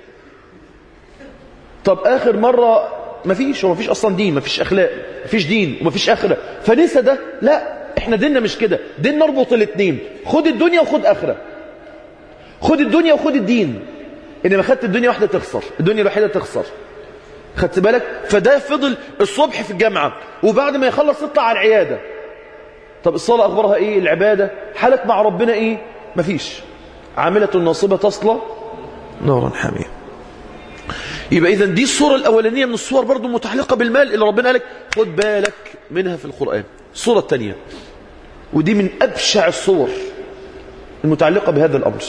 S2: طب آخر مرة مفيش، هو مفيش أصلا دين، مفيش أخلاق، مفيش دين ومفيش آخرة، فنسى ده. لا، احنا ديننا مش كده، دين نربط الاثنين، خد الدنيا وخد آخرة، خد الدنيا وخد الدين. إنما خدت الدنيا واحدة تخسر، الدنيا الوحيدة تخسر. خدت بالك؟ فده فضل الصبح في الجامعة، وبعد ما يخلص يطلع على العيادة. طب الصلاة أخبارها إيه؟ العبادة حالك مع ربنا إيه؟ مفيش. عاملة ناصبة تصلى نارا حامية. يبقى إذن دي الصورة الأولانية من الصور برضو متعلقة بالمال اللي ربنا قالك خد بالك منها في القرآن. الصورة الثانية، ودي من أبشع الصور المتعلقة بهذا الأمر.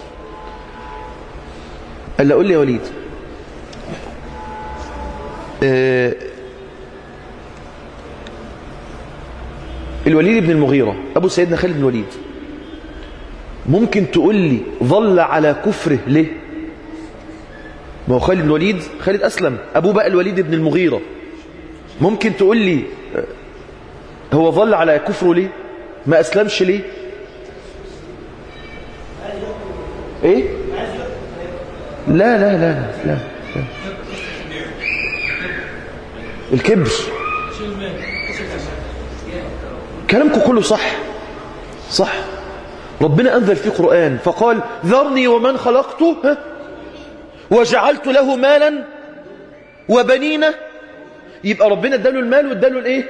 S2: قال قول لي يا وليد، الوليد بن المغيرة أبو سيدنا خالد بن الوليد، ممكن تقول لي ظل على كفره ليه؟ ما هو خالد بن الوليد، خالد أسلم، أبوه بقى الوليد بن المغيرة. ممكن تقول لي هو ظل على كفره ليه؟ ما أسلمش ليه؟ إيه؟ لا لا لا لا, لا. الكبر. كلامكم كله صح. ربنا أنزل في قرآن فقال ذرني ومن خلقته وجعلت له مالا وبنينا. يبقى ربنا اداله المال واداله الايه؟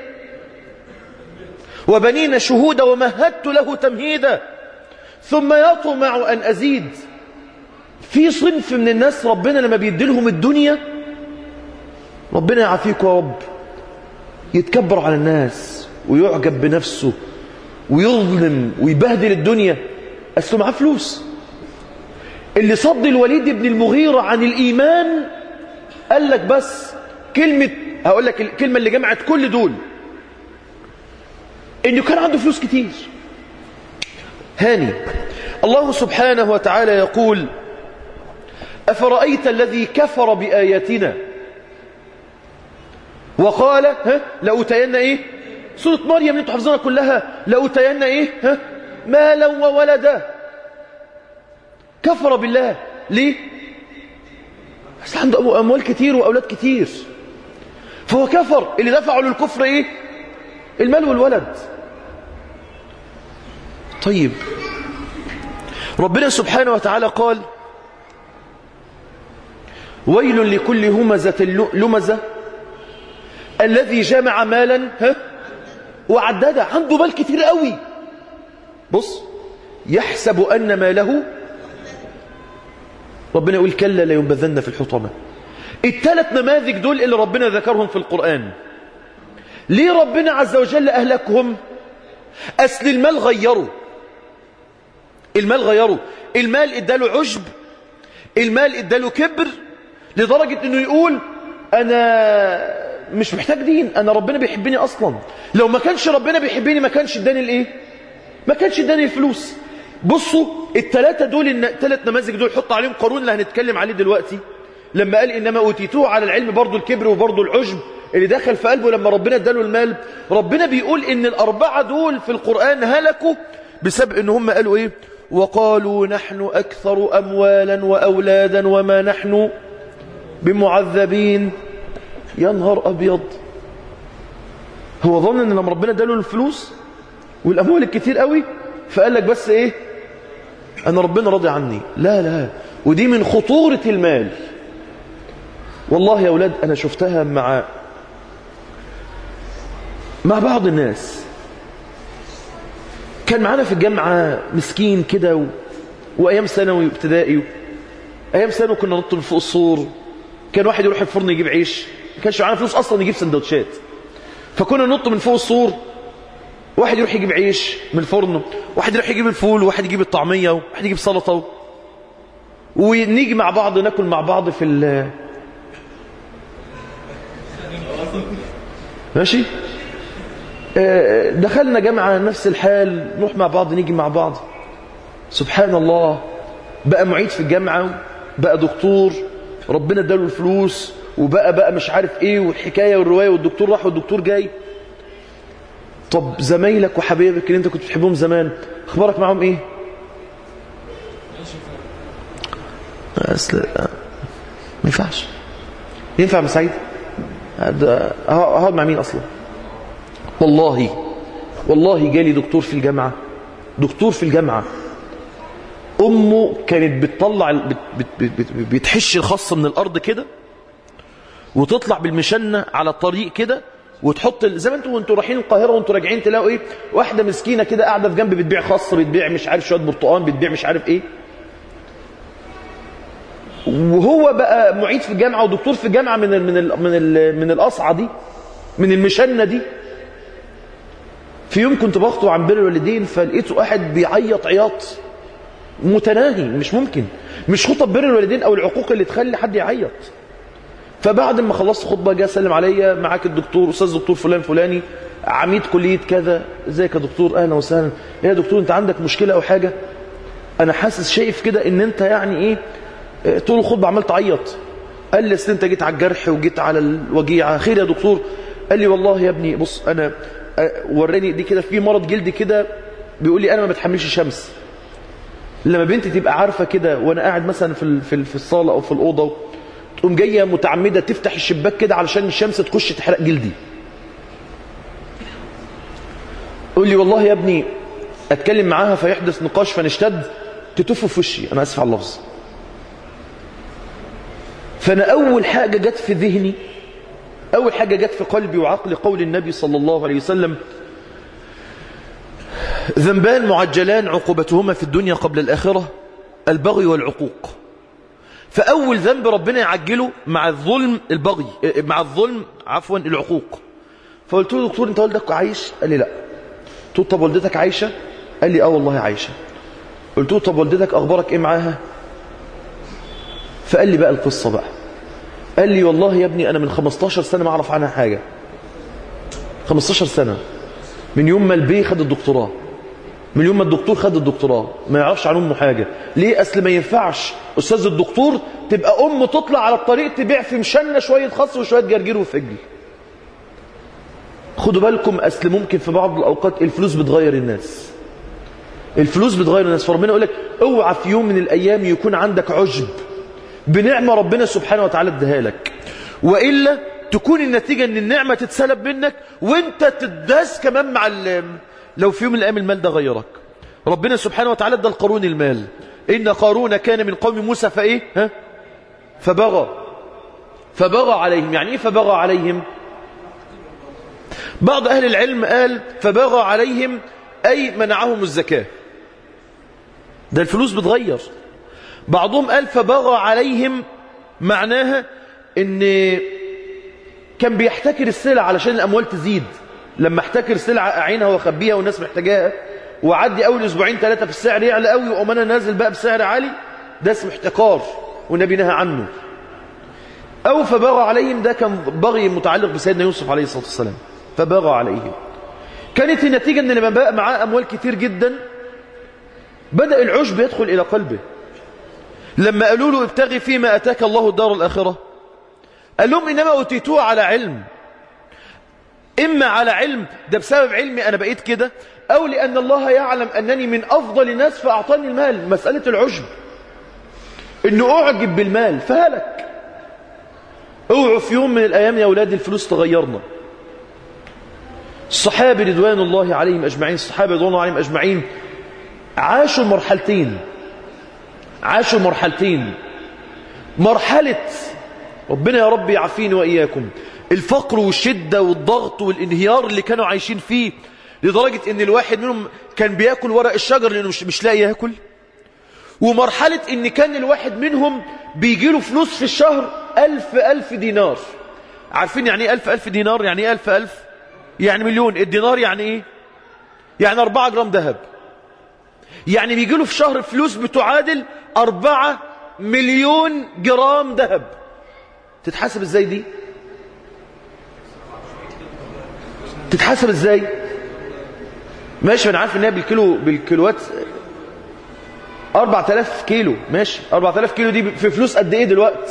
S2: وبنينا شهودا ومهدت له تمهيدا ثم يطمع أن أزيد. في صنف من الناس ربنا لما بيديلهم الدنيا، ربنا يعافيك يا رب، يتكبر على الناس ويعجب بنفسه ويظلم ويبهدل الدنيا، أصله معاه فلوس. اللي صد الوليد بن المغيرة عن الإيمان قال لك بس كلمة، هقول لك الكلمة اللي جمعت كل دول، إنه كان عنده فلوس كتير. هاني الله سبحانه وتعالى يقول أفرأيت الذي كفر بآياتنا وقال لأوتين إيه؟ سورة مريم اللي انتوا حافظينها كلها، لأوتين إيه؟ مالا وولدا. كفر بالله ليه؟ بس عنده أموال كتير وأولاد كتير، فهو كفر. اللي دفعوا للكفر إيه؟ المال والولد. طيب ربنا سبحانه وتعالى قال ويل لكل همزة لمزة الذي جمع مالا وعدده. عنده مال كتير قوي، بص، يحسب أن ماله، ربنا يقول كلا لينبذن في الحطمة. الثلاث نماذج دول اللي ربنا ذكرهم في القرآن، ليه ربنا عز وجل أهلكهم؟ أصل المال غيره. المال اداله عجب، المال اداله كبر، لدرجة انه يقول انا مش محتاج دين، انا ربنا بيحبني اصلا. لو ما كانش ربنا بيحبني ما كانش اداني الايه؟ ما كانش اداني الفلوس. بصوا الثلاثه دول، الثلاث نماذج دول حط عليهم قارون اللي هنتكلم عليه دلوقتي، لما قال انما اوتيتوه على العلم، برضو الكبر وبرضو العجب اللي دخل في قلبه لما ربنا اداله المال. ربنا بيقول ان الاربعه دول في القرآن هلكوا بسبب ان هم قالوا ايه؟ وقالوا نحن اكثر اموالا واولادا وما نحن بمعذبين. يا نهار ابيض، هو ظن ان لما ربنا اداله الفلوس والاموال الكتير قوي فقال لك بس ايه؟ انا ربنا راضي عني. لا، ودي من خطورة المال. والله يا اولاد انا شفتها مع بعض الناس. كان معانا في الجامعة مسكين كده وايام ثانوي وابتدائي، ايام ثانوي كنا ننط من فوق السور. كان واحد يروح الفرن يجيب عيش، ما كانش معانا فلوس اصلا نجيب سندوتشات، فكنا ننط من فوق السور، واحد يروح يجيب عيش من الفرن، واحد يروح يجيب الفول، وواحد يجيب الطعمية، وواحد يجيب سلطة، ونيجي مع بعض ناكل مع بعض في ماشي. دخلنا جامعة نفس الحال، نروح مع بعض نيجي مع بعض. سبحان الله، بقى معيد في الجامعة، بقى دكتور، ربنا اداله الفلوس، وبقى مش عارف ايه، والحكاية والرواية، والدكتور راح والدكتور جاي. طب زمايلك وحبايبك اللي انت كنت بتحبهم زمان اخبارك معهم ايه؟ ما ينفعش. ينفع يا سعيد؟ هقعد مع مين اصلا؟ والله جالي دكتور في الجامعة امه كانت بتطلع بتحش الخاصة من الارض كده وتطلع بالمشنة على الطريق كده وتحط زي ما وانتوا رايحين القاهرة وانتوا راجعين تلاقوا ايه، واحدة مسكينة كده قاعدة في جنب بتبيع خاصة، بتبيع مش عارف شوية برتقان، بتبيع مش عارف ايه. وهو بقى معيد في الجامعة ودكتور في الجامعة من القصعة دي، من المشنة دي. في يوم كنت بخطب عن بر الوالدين فلقيته قاعد بيعيط عياط متناهي، مش ممكن، مش خطب بر الوالدين او العقوق اللي تخلي حد يعيط. فبعد ما خلصت خطبه جه سلم عليا، معاك الدكتور استاذ دكتور فلان فلاني عميد كليه كذا. ازيك يا دكتور؟ اهلا وسهلا. ايه يا دكتور انت عندك مشكله او حاجه؟ انا حاسس شايف كده ان انت يعني ايه طول الخطبه عمال تعيط. قال لي اصل انت جيت على الجرح وجيت على الوجيعه. خير يا دكتور؟ قال لي والله يا ابني بص انا وراني دي كده في مرض جلدي كده بيقول لي انا ما بتحملش شمس. لما بنتي تبقى عارفه كده وانا قاعد مثلا في الصاله او في الاوضه تقوم جايه متعمده تفتح الشباك كده علشان الشمس تخش تحرق جلدي. قول لي والله يا ابني اتكلم معاها فيحدث نقاش فنشتد تتف في وشي، انا اسف على اللفظ. فانا اول حاجه جت في ذهني، اول حاجه جت في قلبي وعقلي قول النبي صلى الله عليه وسلم: ذنبان معجلان عقوبتهما في الدنيا قبل الآخرة البغي والعقوق. فأول ذنب ربنا يعجله مع الظلم البغي، مع الظلم عفوا العقوق. فقلت له دكتور انت والدك عايش؟ قال لي لا. قلت له طب والدتك عايشة؟ قال لي اه والله عايشة. قلت له طب والدتك اخبارك ايه معاها؟ فقال لي بقى القصة بقى. قال لي والله يا ابني انا من 15 سنة ما اعرف عنها حاجة. 15 سنة من يوم ما البي خد الدكتوراه، من يوم ما الدكتور خد الدكتوراه ما يعرفش عن امه حاجه. ليه؟ اصل ما ينفعش استاذ الدكتور تبقى امه تطلع على الطريق تبيع في مشنه شويه خس وشويه جرجير وفجل. خدوا بالكم، اصل ممكن في بعض الاوقات الفلوس بتغير الناس، الفلوس بتغير الناس. فربنا يقول لك اوعى في يوم من الايام يكون عندك عجب بنعمه ربنا سبحانه وتعالى اداها لك، والا تكون النتيجه ان النعمه تتسلب منك وانت تداس كمان مع لو في يوم من الأيام المال ده غيرك. ربنا سبحانه وتعالى ادى القارون المال. إن قارون كان من قوم موسى فإيه؟ فبغى عليهم. يعني إيه فبغى عليهم؟ بعض أهل العلم قال فبغى عليهم أي منعهم الزكاة. ده الفلوس بتغير. بعضهم قال فبغى عليهم معناها إن كان بيحتكر السلع علشان الأموال تزيد. لما احتكر سلعة أعينها وأخبيها والناس محتاجاها وعدي أول أسبوعين ثلاثة في السعر يعلى قوي وأقوم أنا نازل بقى بسعر عالي، ده اسمه احتكار والنبي نهى عنه. أو فبغى عليهم، ده كان بغي متعلق بسيدنا يوسف عليه الصلاة والسلام. فبغى عليهم كانت النتيجة أن لما بقى معاه أموال كتير جدا بدأ العجب يدخل إلى قلبه. لما قالوا له ابتغي فيما أتاك الله الدار الآخرة قال لهم إنما أوتيتوه على علم. إما على علم، ده بسبب علمي أنا بقيت كده، أو لأن الله يعلم أنني من أفضل الناس فأعطاني المال. مسألة العجب إنه أعجب بالمال فهلك. اوعوا في يوم من الأيام يا أولاد الفلوس تغيرنا. الصحابة رضوان الله عليهم أجمعين، الصحابة رضوان الله عليهم أجمعين عاشوا مرحلتين. مرحلة ربنا يا رب يعافيني وإياكم الفقر والشدة والضغط والانهيار اللي كانوا عايشين فيه، لدرجة ان الواحد منهم كان بياكل ورق الشجر لانه مش لاقي ياكل. ومرحلة ان كان الواحد منهم بيجيله فلوس في الشهر 1000 دينار. عارفين يعني ايه 1000 دينار؟ يعني ايه 1000 يعني مليون. الدينار يعني ايه؟ يعني 4 جرام ذهب. يعني بيجيله في شهر فلوس بتعادل 4 مليون جرام ذهب. تتحسب ازاي دي؟ تتحسب ازاي؟ ماشي انا عارف انها بالكيلوات 4000 كيلو. ماشي 4000 كيلو دي في فلوس قد ايه دلوقتي؟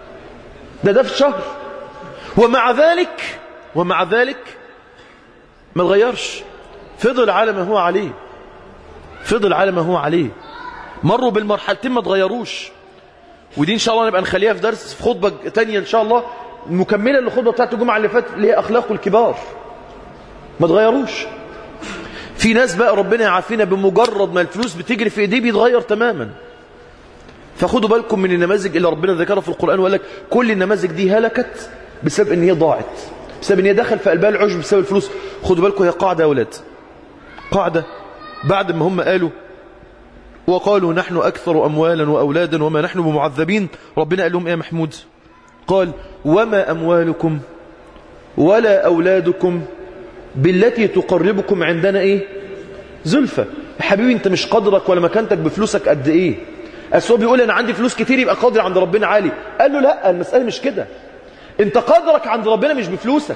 S2: ده في الشهر. ومع ذلك ما تغيرش، فضل على ما هو عليه، فضل على ما هو عليه. مروا بالمرحلتين ما تغيروش. ودي ان شاء الله نبقى نخليها في درس، في خطبة تانية ان شاء الله مكملة للخطبة بتاعت الجمعة اللي فاتت، اللي هي اخلاق الكبار. ما تغيروش. في ناس بقى ربنا يعافينا بمجرد ما الفلوس بتجري في ايديه بيتغير تماما. فخدوا بالكم من النماذج اللي ربنا ذكرها في القرآن وقال لك كل النماذج دي هلكت بسبب ان هي ضاعت، بسبب ان هي دخل في قلبها العجب بسبب الفلوس. خدوا بالكم، هي قاعدة يا اولاد، قاعدة بعد ما هم قالوا وقالوا نحن أكثر أموالا وأولادا وما نحن بمعذبين، ربنا قال لهم إيه يا محمود؟ قال وما أموالكم ولا أولادكم بالتي تقربكم عندنا إيه؟ زلفة. يا حبيبي أنت مش قدرك ولا مكانتك بفلوسك قد إيه. أسوأ بيقول أنا عندي فلوس كتير يبقى قدر عند ربنا عالي. قال له لا، المسألة مش كده. أنت قدرك عند ربنا مش بفلوسك،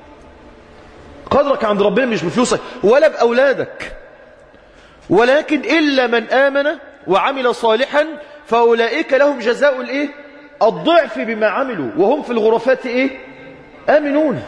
S2: قدرك عند ربنا مش بفلوسك ولا بأولادك، ولكن إلا من آمن وعمل صالحا فأولئك لهم جزاء الإيه؟ الضعف بما عملوا وهم في الغرفات إيه؟ آمنون.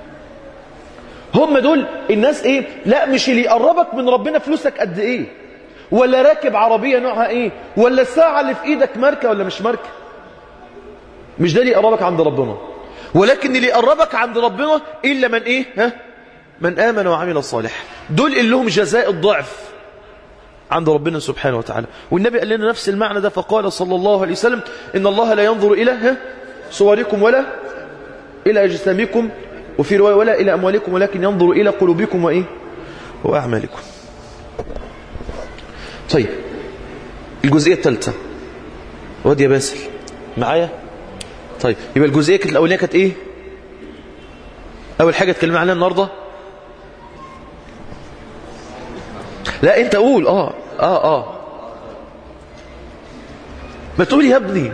S2: هم دول الناس إيه؟ لا مش اللي يقربك من ربنا فلوسك قد إيه، ولا راكب عربية نوعها إيه، ولا الساعة اللي في إيدك ماركة ولا مش ماركة. مش ده اللي يقربك عند ربنا، ولكن اللي يقربك عند ربنا إلا من إيه؟ ها؟ من آمن وعمل صالح. دول اللي لهم جزاء الضعف عند ربنا سبحانه وتعالى. والنبي قال لنا نفس المعنى ده، فقال صلى الله عليه وسلم إن الله لا ينظر إلى صوركم ولا إلى أجسامكم، وفي رواية ولا إلى أموالكم، ولكن ينظر إلى قلوبكم وإيه؟ وأعمالكم. طيب الجزئية الثالثة، وادي يا باسل معايا؟ طيب يبقى الجزئية كانت الأولية كانت إيه؟ أول حاجة اتكلمنا عنها النهاردة. لا انت قول ما تقول يا ابني.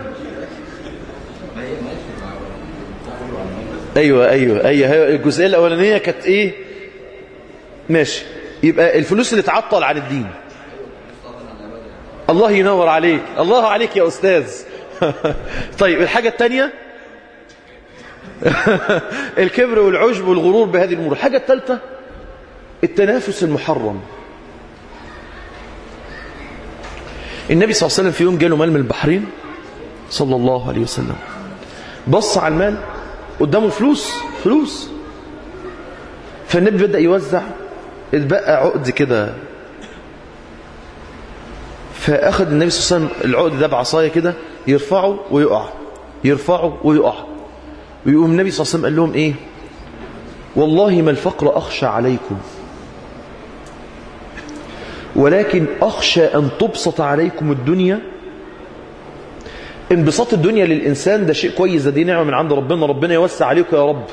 S2: ايوه الجزئيه الاولانيه كانت ايه؟ ماشي. يبقى الفلوس اللي تعطل عن الدين. الله ينور عليك، الله عليك يا استاذ. طيب الحاجه الثانيه الكبر والعجب والغرور بهذه الامور. الحاجه الثالثه التنافس المحرم. النبي صلى الله عليه وسلم في يوم جاله مال من البحرين صلى الله عليه وسلم، بص على المال قدامه فلوس، فالنبي بدأ يوزع، اتبقى عقد كده، فأخذ النبي صلى الله عليه وسلم العقد ده بعصاية كده يرفعه ويقع، يرفعه ويقع، ويقوم النبي صلى الله عليه وسلم قال لهم ايه؟ والله ما الفقر أخشى عليكم، ولكن أخشى أن تبسط عليكم الدنيا. انبساط الدنيا للإنسان ده شيء كويس، ده دي نعمة من عند ربنا، ربنا يوسع عليكم يا رب،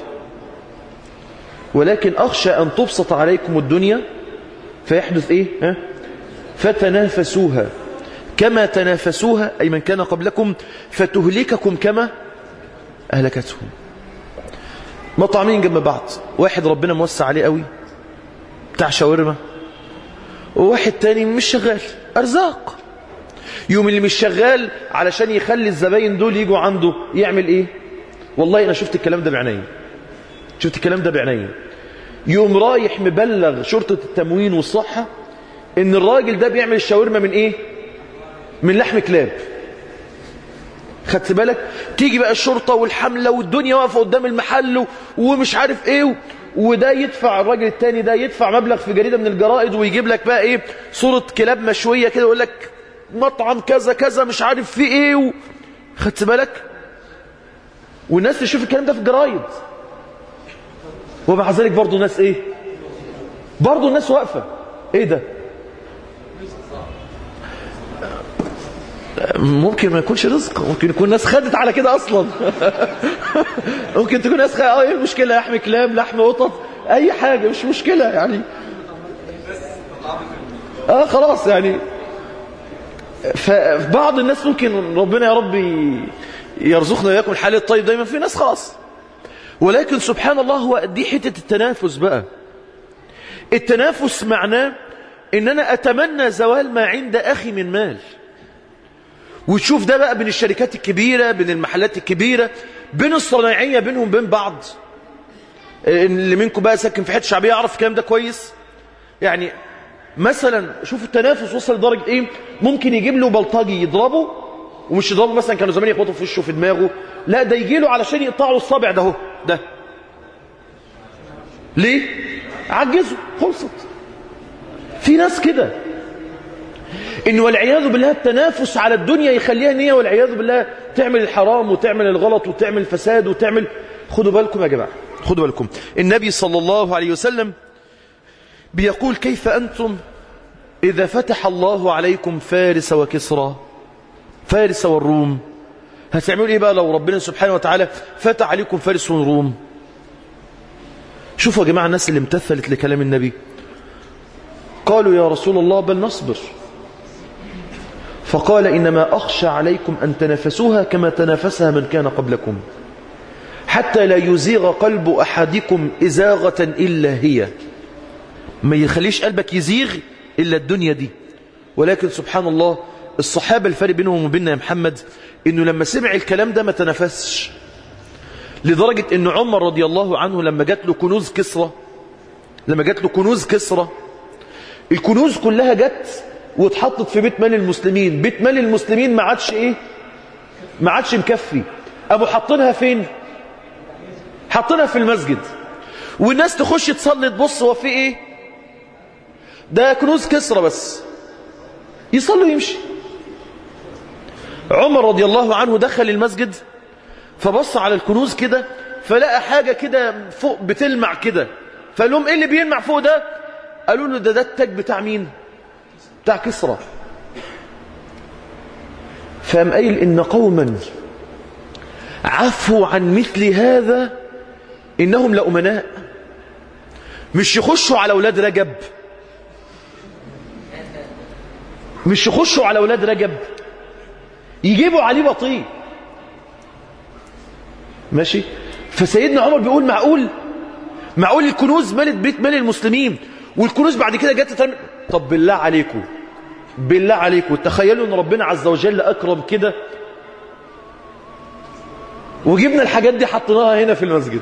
S2: ولكن أخشى أن تبسط عليكم الدنيا فيحدث إيه؟ فتنافسوها كما تنافسوها أي من كان قبلكم فتهلككم كما أهلكتهم. مطعمين جنب بعض، واحد ربنا موسع عليه قوي بتاع شاورما، وواحد تاني مش شغال، أرزاق. يوم اللي مش شغال علشان يخلي الزباين دول يجوا عنده يعمل ايه؟ والله انا شفت الكلام ده بعيني، يوم رايح مبلغ شرطة التموين والصحة ان الراجل ده بيعمل الشاورما من ايه؟ من لحم كلاب. خدت بالك؟ تيجي بقى الشرطة والحملة والدنيا واقفة قدام المحل ومش عارف ايه، وده يدفع، الراجل التاني ده يدفع مبلغ في جريدة من الجرائد ويجيب لك بقى ايه؟ صورة كلاب مشوية كده ويقول لك مطعم كذا كذا مش عارف فيه ايه خدت بالك؟ والناس تشوف الكلام ده في الجرايد، ومع ذلك برضو الناس ايه؟ برضو الناس واقفة. ايه ده؟ ممكن ما يكونش رزق، ممكن يكون ناس خدت على كده اصلا. ممكن تكون ناس ايه المشكلة؟ لحم كلاب، لحم قطط، اي حاجة مش مشكلة يعني. خلاص يعني. فبعض الناس ممكن ربنا يا رب يرزقنا وياكم الحال الطيب دايما، في ناس خلاص. ولكن سبحان الله هو دي حتة التنافس بقى. التنافس معناه ان انا اتمنى زوال ما عند اخي من مال، وتشوف ده بقى بين الشركات الكبيرة، بين المحلات الكبيرة، بين الصناعية، بينهم بين بعض. اللي منكم بقى ساكن في حته شعبيه يعرف الكلام ده كويس. يعني مثلا شوفوا التنافس وصل لدرجه ايه، ممكن يجيب له بلطجي يضربه، ومش يضربه مثلا كانوا زمان يخبطوا في وشه في دماغه، لا ده يجي له علشان يقطع له الصابع ده اهو ده. ليه؟ عجزه، خلصت. في ناس كده ان والعياذ بالله التنافس على الدنيا يخليها ان هي والعياذ بالله تعمل الحرام وتعمل الغلط وتعمل الفساد وتعمل. خدوا بالكم يا جماعه، خدوا بالكم. النبي صلى الله عليه وسلم بيقول كيف أنتم إذا فتح الله عليكم فارس وكسرى، فارس والروم، هتعملوا إيه بقى لو ربنا سبحانه وتعالى فتح عليكم فارس والروم؟ شوفوا يا جماعة الناس اللي امتثلت لكلام النبي، قالوا يا رسول الله بل نصبر، فقال إنما أخشى عليكم أن تنافسوها كما تنافسها من كان قبلكم، حتى لا يزيغ قلب أحدكم إزاغة إلا هي. ما يخليش قلبك يزيغ إلا الدنيا دي. ولكن سبحان الله الصحابة الفرق بينهم وبيننا يا محمد إنه لما سمع الكلام ده ما تنافسش، لدرجة إن عمر رضي الله عنه لما جات له كنوز كسرى، الكنوز كلها جت واتحطت في بيت مال المسلمين. بيت مال المسلمين ما عادش مكفي. أبو حطينها فين؟ حطينها في المسجد، والناس تخش تصلي تبص هو في ايه؟ ده كنوز كسرى بس، يصلي ويمشي. عمر رضي الله عنه دخل المسجد فبص على الكنوز كده، فلقى حاجة كده فوق بتلمع كده، فقال لهم ايه اللي بيلمع فوق ده؟ قالوا له ده التاج بتاع مين؟ بتاع كسرى. فقام قايل إن قوما عفوا عن مثل هذا إنهم لأمناء. مش يخشوا على أولاد رجب، مش يخشوا على أولاد رجب يجيبوا عليه بطيء، ماشي. فسيدنا عمر بيقول معقول الكنوز مالت بيت مال المسلمين، والكنوز بعد كده جت تترمي. طب بالله عليكم تخيلوا ان ربنا عز وجل اكرم كده وجبنا الحاجات دي حطيناها هنا في المسجد.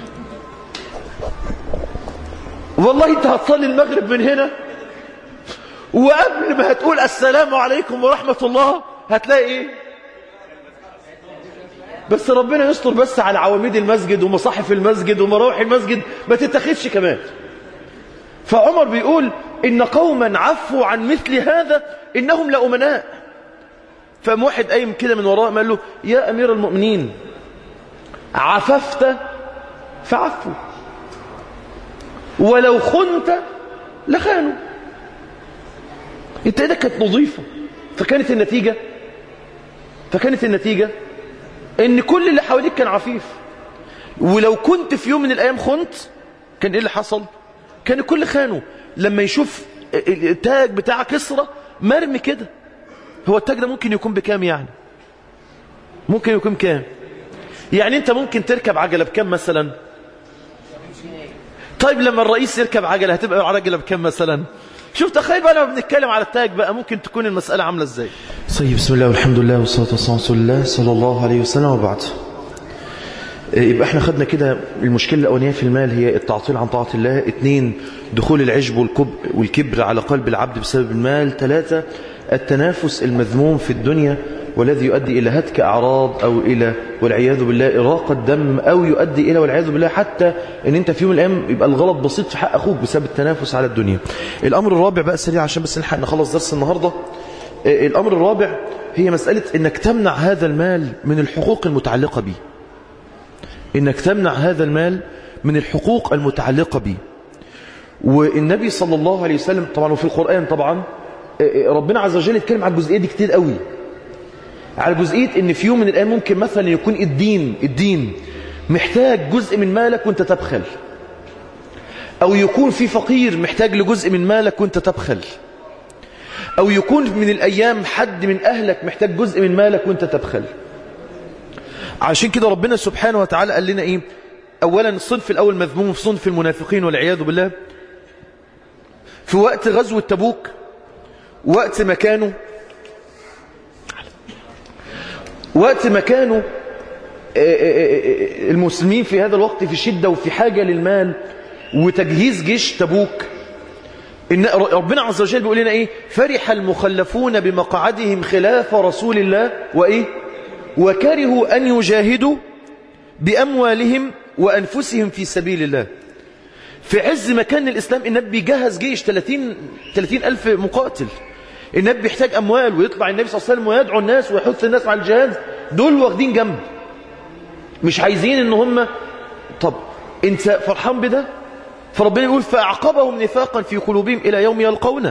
S2: والله انت هتصلي المغرب من هنا، وقبل ما هتقول السلام عليكم ورحمة الله هتلاقي ايه؟ بس ربنا يستر بس على عواميد المسجد ومصاحف المسجد ومراوح المسجد ما تتخذش كمان. فعمر بيقول إن قوما عفوا عن مثل هذا إنهم لأمناء. فقام واحد قايم كده من وراء قال له يا أمير المؤمنين عففت فعفوا، ولو خنت لخانوا. انت ايدك كانت نظيفة، فكانت النتيجة ان كل اللي حواليك كان عفيف. ولو كنت في يوم من الايام خنت كان ايه اللي حصل؟ كان الكل خانوا. لما يشوف التاج بتاع كسرى مرمي كده، هو التاج ده ممكن يكون بكام؟ يعني ممكن يكون كام؟ يعني انت ممكن تركب عجلة بكام مثلا؟ طيب لما الرئيس يركب عجلة هتبقى عجلة بكام مثلا؟ شوف تخيل بقى لما بنتكلم على التاج بقى ممكن تكون المسألة عاملة ازاي. طيب بسم الله والحمد لله والصلاة والسلام على رسول الله صلى الله عليه وسلم وبعد. يبقى احنا خدنا كده المشكلة الأولانية في المال هي التعطيل عن طاعة الله. 2 دخول العجب والكبر على قلب العبد بسبب المال. 3 التنافس المذموم في الدنيا والذي يؤدي إلى هتك أعراض أو إلى والعياذ بالله إراقة دم، أو يؤدي إلى والعياذ بالله حتى إن أنت في يوم من الأيام يبقى الغلط بسيط في حق أخوك بسبب التنافس على الدنيا. الأمر الرابع بقى سريع عشان بس نلحق نخلص درس النهاردة. الأمر الرابع هي مسألة إنك تمنع هذا المال من الحقوق المتعلقة به. إنك تمنع هذا المال من الحقوق المتعلقة به. والنبي صلى الله عليه وسلم طبعا وفي القرآن طبعا ربنا عز وجل يتكلم عن الجزئية دي كتير قوي، على جزئية ان في يوم من الايام ممكن مثلا يكون الدين محتاج جزء من مالك وانت تبخل، او يكون في فقير محتاج لجزء من مالك وانت تبخل، او يكون من الايام حد من اهلك محتاج جزء من مالك وانت تبخل. عشان كده ربنا سبحانه وتعالى قال لنا ايه؟ اولا الصنف الاول مذموم في صنف المنافقين والعياذ بالله. في وقت غزوة تبوك وقت ما كانوا المسلمين في هذا الوقت في شدة وفي حاجة للمال وتجهيز جيش تبوك، إن ربنا عز وجل بيقول لنا إيه؟ فرح المخلفون بمقعدهم خلاف رسول الله وإيه؟ وكرهوا أن يجاهدوا بأموالهم وأنفسهم في سبيل الله. في عز مكان الإسلام النبي جهز جيش 30 ألف مقاتل، النبي بيحتاج أموال، ويطلع النبي صلى الله عليه وسلم ويدعو الناس ويحث الناس على الجهاد، دول واخدين جنب مش عايزين إن هم. طب أنت فرحان بده؟ فربنا يقول فأعقبهم نفاقا في قلوبهم إلى يوم يلقونه.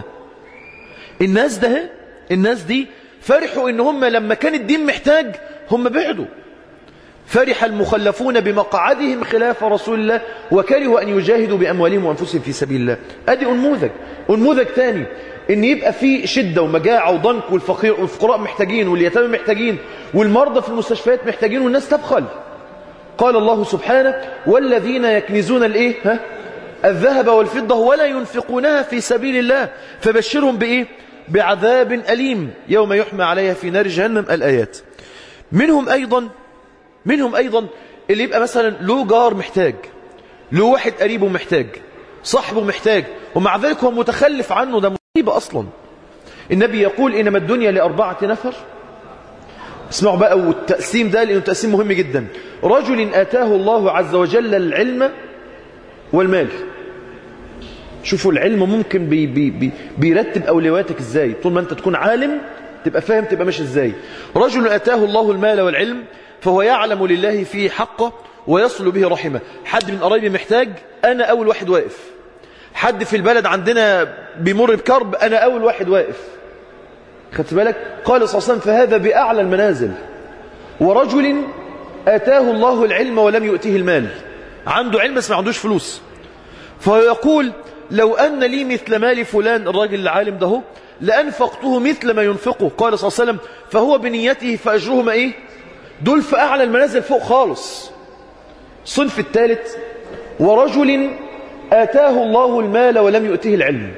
S2: الناس دي فرحوا إن هم لما كان الدين محتاج هم بعدوا. فرح المخلفون بمقعدهم خلاف رسول الله وكرهوا أن يجاهدوا بأموالهم وأنفسهم في سبيل الله. أدي أنموذج تاني، إن يبقى في شدة ومجاعة وضنك والفقراء محتاجين واليتامى محتاجين والمرضى في المستشفيات محتاجين والناس تبخل. قال الله سبحانه والذين يكنزون الإيه؟ الذهب والفضة ولا ينفقونها في سبيل الله فبشرهم بإيه؟ بعذاب أليم يوم يحمى عليها في نار جهنم. الآيات. منهم أيضا اللي يبقى مثلا له جار محتاج، له واحد قريبه محتاج، صاحبه محتاج، ومع ذلك هو متخلف عنه، ده مصيبة أصلا. النبي يقول إنما الدنيا ل4 نفر. اسمعوا بقى، والتقسيم ده لأنه تقسيم مهم جدا. رجل آتاه الله عز وجل العلم والمال. شوفوا العلم ممكن بيرتب أولوياتك ازاي. طول ما انت تكون عالم تبقى فاهم تبقى ماشي ازاي. رجل آتاه الله المال والعلم فهو يعلم لله فيه حقه ويصل به رحمه. حد من قرايبي محتاج، أنا أول واحد واقف. حد في البلد عندنا بيمر بكرب، أنا أول واحد واقف. خدت بالك؟ قال صلى الله عليه وسلم فهذا بأعلى المنازل. ورجل آتاه الله العلم ولم يؤته المال، عنده علم بس ما عندوش فلوس، فهو يقول لو أن لي مثل مال فلان، الراجل العالم ده لأنفقته مثل ما ينفقه. قال صلى الله عليه وسلم فهو بنيته فأجرهما إيه؟ دول في أعلى المنازل فوق خالص. الصنف الثالث ورجل آتاه الله المال ولم يؤته العلم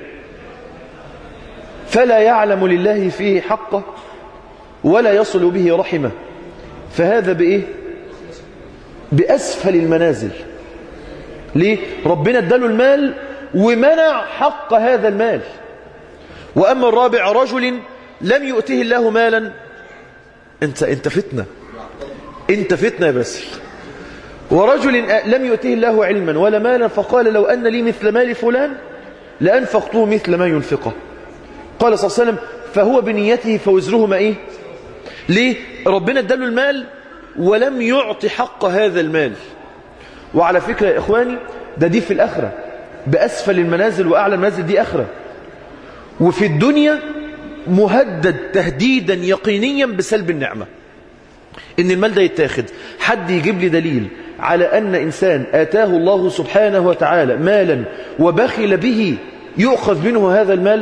S2: فلا يعلم لله فيه حقه ولا يصل به رحمه فهذا بإيه؟ بأسفل المنازل. ليه؟ ربنا اداله المال ومنع حق هذا المال. وأما الرابع رجل لم يؤته الله مالا، انت فتنة يا باسل. ورجل لم يؤته الله علما ولا مالا فقال لو أن لي مثل مال فلان لأنفقته مثل ما ينفقه. قال صلى الله عليه وسلم فهو بنيته فوزرهما إيه؟ ليه؟ ربنا اداله المال ولم يعطي حق هذا المال. وعلى فكرة يا إخواني دي في الآخرة، بأسفل المنازل وأعلى المنازل دي آخرة. وفي الدنيا مهدد تهديدا يقينيا بسلب النعمة، إن المال ده يتاخد. حد يجيب لي دليل على أن إنسان آتاه الله سبحانه وتعالى مالا وبخل به يؤخذ منه هذا المال؟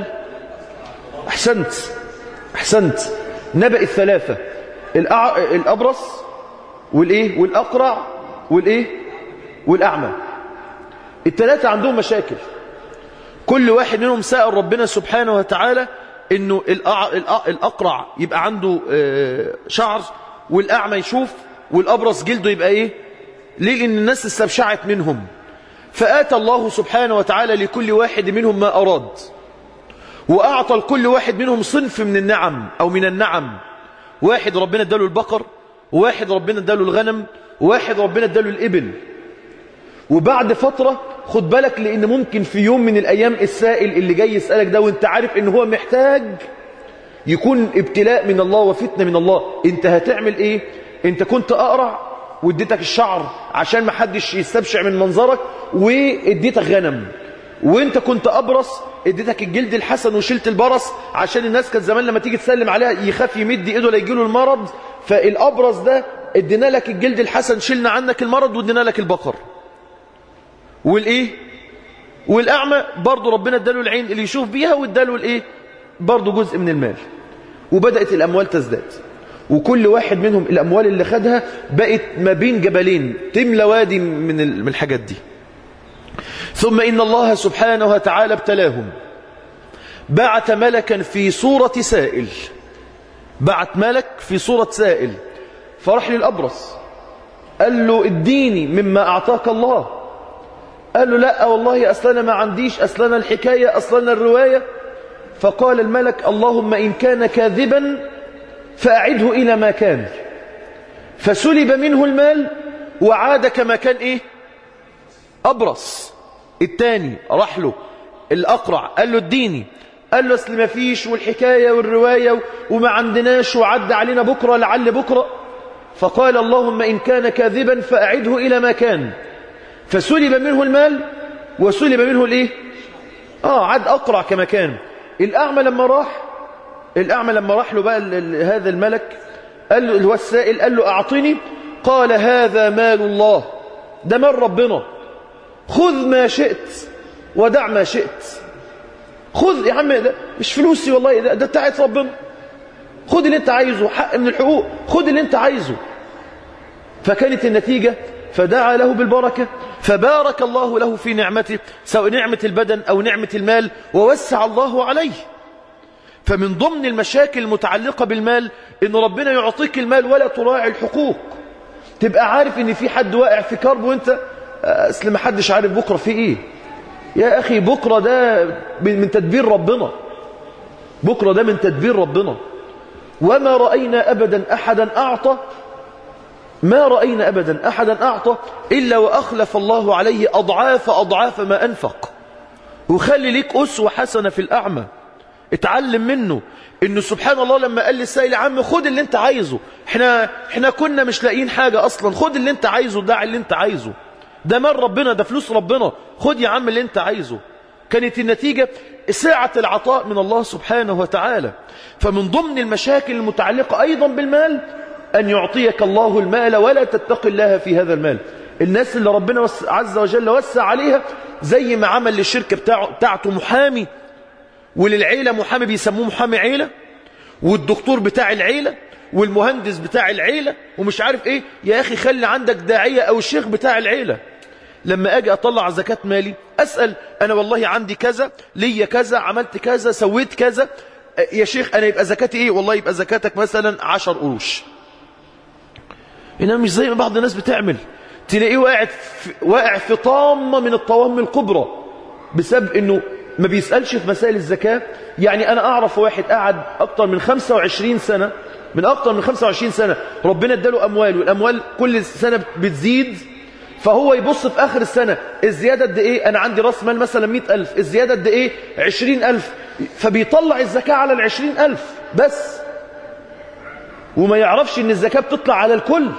S2: أحسنت. نبأ الثلاثة، الأبرص والإيه؟ والأقرع والإيه؟ والأعمى. الثلاثة عندهم مشاكل. كل واحد منهم سأل ربنا سبحانه وتعالى إنه الأقرع يبقى عنده شعر، والأعمى يشوف، والأبرص جلده يبقى إيه؟ ليه؟ لأن الناس استبشعت منهم. فآتى الله سبحانه وتعالى لكل واحد منهم ما أراد، وأعطى لكل واحد منهم صنف من النعم أو من النعم. واحد ربنا اداله البقر، وواحد ربنا اداله الغنم، وواحد ربنا اداله الإبل. وبعد فترة خد بالك، لأن ممكن في يوم من الأيام السائل اللي جاي يسألك ده وانت عارف ان هو محتاج يكون ابتلاء من الله وفتنة من الله. انت هتعمل ايه؟ انت كنت أقرع واديتك الشعر عشان ما حدش يستبشع من منظرك واديتك غنم، وانت كنت أبرص اديتك الجلد الحسن وشلت البرص عشان الناس كانت زمان لما تيجي تسلم عليها يخاف يمد ايده لا يجيله المرض. فالأبرص ده ادينا لك الجلد الحسن، شلنا عنك المرض وادينا لك البقر. والايه؟ والأعمى برضه ربنا اداله العين اللي يشوف بيها، واداله الايه؟ برضه جزء من المال. وبدأت الأموال تزداد، وكل واحد منهم الأموال اللي خدها بقت ما بين جبلين، تملى وادي من الحاجات دي. ثم إن الله سبحانه وتعالى ابتلاهم، بعت ملكا في صورة سائل، بعت ملك في صورة سائل، فراح للأبرص قال له اديني مما أعطاك الله. قال له لا والله أصلنا ما عنديش، أصلنا الحكاية، أصلنا الرواية. فقال الملك اللهم إن كان كاذبا فأعده إلى ما كان. فسلب منه المال وعاد كما كان إيه؟ أبرص. التاني راح له الأقرع قال له اديني، قال له أصل ما فيش والحكاية والرواية وما عندناش وعد علينا بكرة لعل بكرة. فقال اللهم إن كان كاذبا فأعده إلى ما كان. فسلب منه المال وسلب منه الإيه؟ عاد أقرع كما كان. الأعمى لما راح له بقى هذا الملك قال له السائل قال له أعطني. قال هذا مال الله، ده مال ربنا، خذ ما شئت ودع ما شئت. خذ يا عم، ده مش فلوسي والله، ده بتاعت ربنا، خذ اللي انت عايزه، حق من الحقوق، خذ اللي انت عايزه. فكانت النتيجة فدعا له بالبركة، فبارك الله له في نعمته، سواء نعمة البدن أو نعمة المال، ووسع الله عليه. فمن ضمن المشاكل المتعلقة بالمال إن ربنا يعطيك المال ولا تراعي الحقوق. تبقى عارف إن في حد واقع في كرب وانت أصل ما حدش عارف بكرة في إيه. يا أخي بكرة ده من تدبير ربنا، بكرة ده من تدبير ربنا. وما رأينا أبدا أحدا أعطى، ما رأينا أبدا أحدا أعطى إلا وأخلف الله عليه أضعاف ما أنفق. وخلي ليك أسوة حسنة في الأعمى، اتعلم منه إنه سبحان الله لما قال للسائل يا عم خد اللي انت عايزه، احنا كنا مش لاقيين حاجة أصلا، خد اللي انت عايزه، دع اللي انت عايزه، ده مال ربنا، ده فلوس ربنا، خد يا عم اللي انت عايزه. كانت النتيجة سعة العطاء من الله سبحانه وتعالى. فمن ضمن المشاكل المتعلقة أيضا بالمال أن يعطيك الله المال ولا تتقي الله في هذا المال. الناس اللي ربنا عز وجل وسع عليها، زي ما عمل للشركة بتاعته محامي، وللعيلة محامي بيسموه محامي عيلة، والدكتور بتاع العيلة، والمهندس بتاع العيلة، ومش عارف ايه. يا أخي خلي عندك داعية أو الشيخ بتاع العيلة. لما أجي أطلع زكاة مالي أسأل أنا والله عندي كذا، ليا كذا، عملت كذا، سويت كذا، يا شيخ أنا يبقى زكاتي إيه؟ والله يبقى زكاتك مثلا 10 قروش. إنما مش زي ما بعض الناس بتعمل، تلاقيه واقع في طامة من الطوام الكبرى بسبب إنه ما بيسألش في مسائل الزكاة. يعني أنا أعرف واحد قعد أكتر من 25 سنة، من أكتر من 25 سنة ربنا اداله أموال، والأموال كل سنة بتزيد، فهو يبص في آخر السنة الزيادة قد إيه؟ أنا عندي رأس مال مثلا 100,000، الزيادة قد إيه؟ 20,000، فبيطلع الزكاة على 20,000 بس، وما يعرفش إن الزكاة بتطلع على الكل.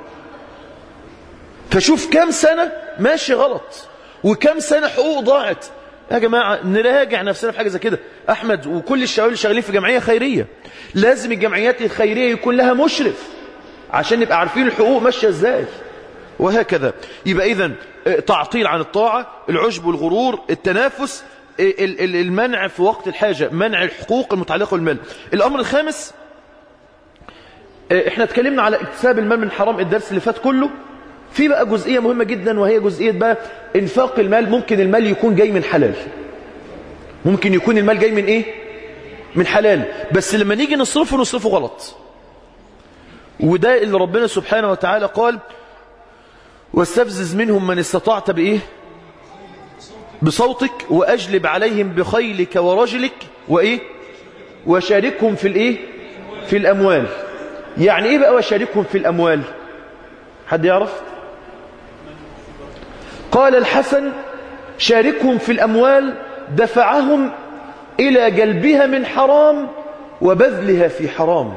S2: فشوف كم سنة ماشي غلط، وكم سنة حقوق ضاعت. يا جماعة نراجع نفسنا في حاجة زي كده. أحمد وكل الشباب اللي شغالين في جمعية خيرية، لازم الجمعيات الخيرية يكون لها مشرف عشان نبقى عارفين الحقوق ماشية ازاي، وهكذا. يبقى إذن تعطيل عن الطاعة، العجب والغرور، التنافس، المنع في وقت الحاجة، منع الحقوق المتعلقة بالمال. الأمر الخامس، احنا اتكلمنا على اكتساب المال من حرام الدرس اللي فات كله. في بقى جزئية مهمة جدا، وهي جزئية بقى انفاق المال. ممكن المال يكون جاي من حلال، ممكن يكون المال جاي من ايه؟ من حلال، بس لما نيجي نصرفه غلط. وده اللي ربنا سبحانه وتعالى قال واستفزز منهم من استطعت بايه؟ بصوتك واجلب عليهم بخيلك ورجلك وايه؟ وشاركهم في الايه؟ في الاموال. يعني ايه بقى وشاركهم في الاموال؟ حد يعرف؟ قال الحسن شاركهم في الأموال دفعهم إلى جلبها من حرام وبذلها في حرام.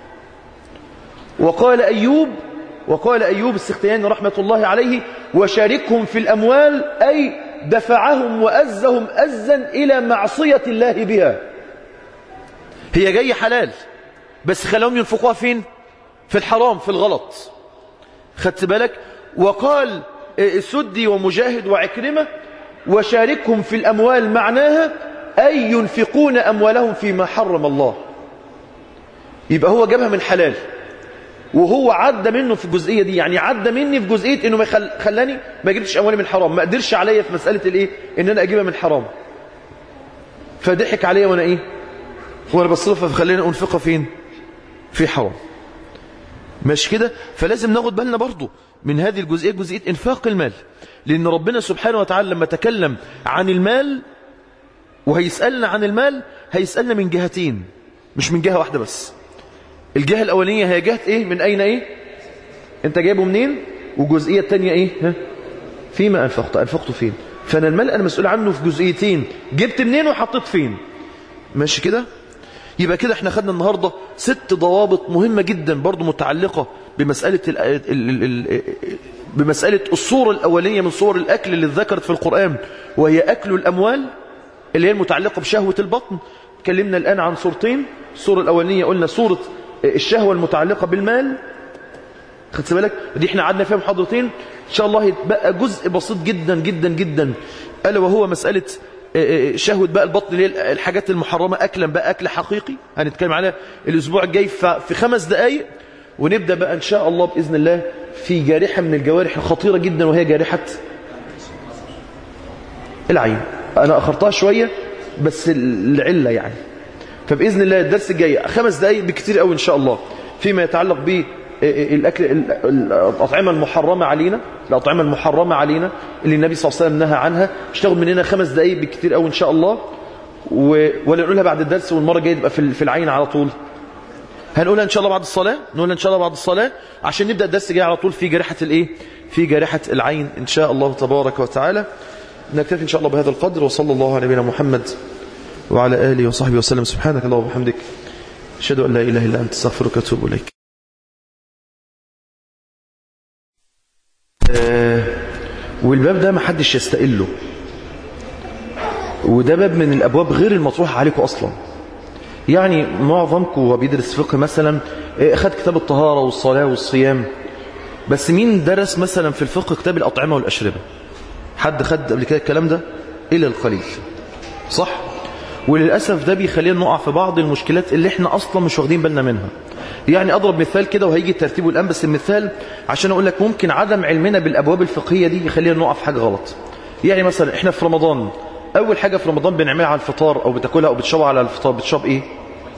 S2: وقال أيوب السختياني رحمة الله عليه وشاركهم في الأموال أي دفعهم وأزهم أزا إلى معصية الله بها. هي جاية حلال بس خلوهم ينفقوها فين؟ في الحرام، في الغلط. خدت بالك؟ وقال السدي ومجاهد وعكرمة وشاركهم في الأموال معناها أي ينفقون أموالهم فيما حرم الله. يبقى هو جابها من حلال، وهو عدى منه في الجزئية دي. يعني عدى مني في جزئية انه خلاني ما جبتش اموالي من حرام، ما قدرش عليا في مسألة الايه؟ ان انا اجيبها من حرام، فضحك عليا وانا ايه؟ وانا بصرفها، فخلينا انفقها فين؟ في حرام. ماشي كده. فلازم ناخد بالنا برضو من هذه الجزئية، جزئية انفاق المال، لأن ربنا سبحانه وتعالى لما تكلم عن المال وهيسألنا عن المال هيسألنا من جهتين، مش من جهة واحدة بس. الجهة الأولانية هي جهة إيه؟ من أين إيه؟ أنت جايبه منين؟ والجزئية الثانية إيه؟ ها؟ فيما أنفقته فين؟ فأنا المال أنا مسؤول عنه في جزئيتين، جبت منين وحطيت فين. ماشي كده. يبقى كده احنا خدنا النهاردة 6 ضوابط مهمة جدا برضو متعلقة بمسألة الصورة الأولية من صور الأكل اللي ذكرت في القرآن، وهي أكل الأموال اللي هي المتعلقة بشهوة البطن. تكلمنا الآن عن صورتين. الصورة الأولانية قلنا صورة الشهوة المتعلقة بالمال، خدت بالك؟ دي احنا قعدنا فيها محاضرتين. إن شاء الله يتبقى جزء بسيط جدا جدا جدا، ألا وهو مسألة شهوة بقى البطن اللي هي الحاجات المحرمة أكلا بقى، أكل حقيقي هنتكلم عليها الأسبوع الجاي في 5 دقايق. ونبدأ بقى إن شاء الله بإذن الله في جارحة من الجوارح الخطيرة جدا، وهي جارحة العين. أنا أخرتها شوية بس العلة يعني. فبإذن الله الدرس الجاي 5 دقايق بكتير قوي إن شاء الله فيما يتعلق بالأكل، الأطعمة المحرمة علينا، الأطعمة المحرمة علينا اللي النبي صلى الله عليه وسلم نهى عنها. اشتغل مننا 5 دقايق بكتير قوي إن شاء الله، ولا نقولها بعد الدرس والمرة الجاية تبقى في العين على طول. هنقولها إن شاء الله بعد الصلاة، نقولها إن شاء الله بعد الصلاة عشان نبدأ الدرس الجاي على طول في جارحة الإيه؟ في جارحة العين إن شاء الله تبارك وتعالى. نكتفي إن شاء الله بهذا القدر، وصلى الله على نبينا محمد وعلى آله وصحبه وسلم. سبحانك اللهم وبحمدك، أشهد أن لا إله إلا أنت، أستغفرك وأتوب إليك. والباب ده ما حدش يستقله، وده باب من الأبواب غير المطروحة عليكم أصلا. يعني معظمكم وهو بيدرس فقه مثلا أخذ كتاب الطهارة والصلاة والصيام، بس مين درس مثلا في الفقه كتاب الأطعمة والأشربة؟ حد خد قبل كده الكلام ده؟ إلى القليل، صح؟ وللأسف ده بيخلينا نقع في بعض المشكلات اللي احنا أصلا مش واخدين بالنا منها. يعني أضرب مثال كده وهيجي ترتيبه الآن، بس المثال عشان أقول لك ممكن عدم علمنا بالأبواب الفقهية دي يخلينا نقع في حاجة غلط. يعني مثلا احنا في رمضان، أول حاجة في رمضان بنعملها على الفطار أو بتاكلها أو بتشربها على الفطار، بتشرب إيه؟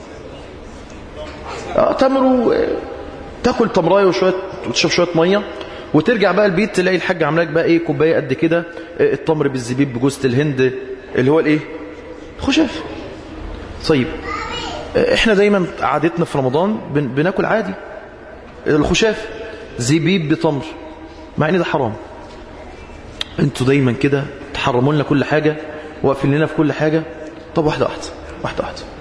S2: تمر، تاكل تمرايه وشوية وتشرب شوية مية، وترجع بقى البيت تلاقي الحاج عاملك بقى إيه؟ كوباية قد كده التمر بالزبيب بجوزة الهند اللي هو الإيه؟ خشاف. طيب احنا دايما عادتنا في رمضان بناكل عادي الخشاف، زبيب بتمر، مع ان ده حرام. انتوا دايما كده تحرموا لنا كل حاجة، واقفين لنا في كل حاجة. طب واحدة واحدة.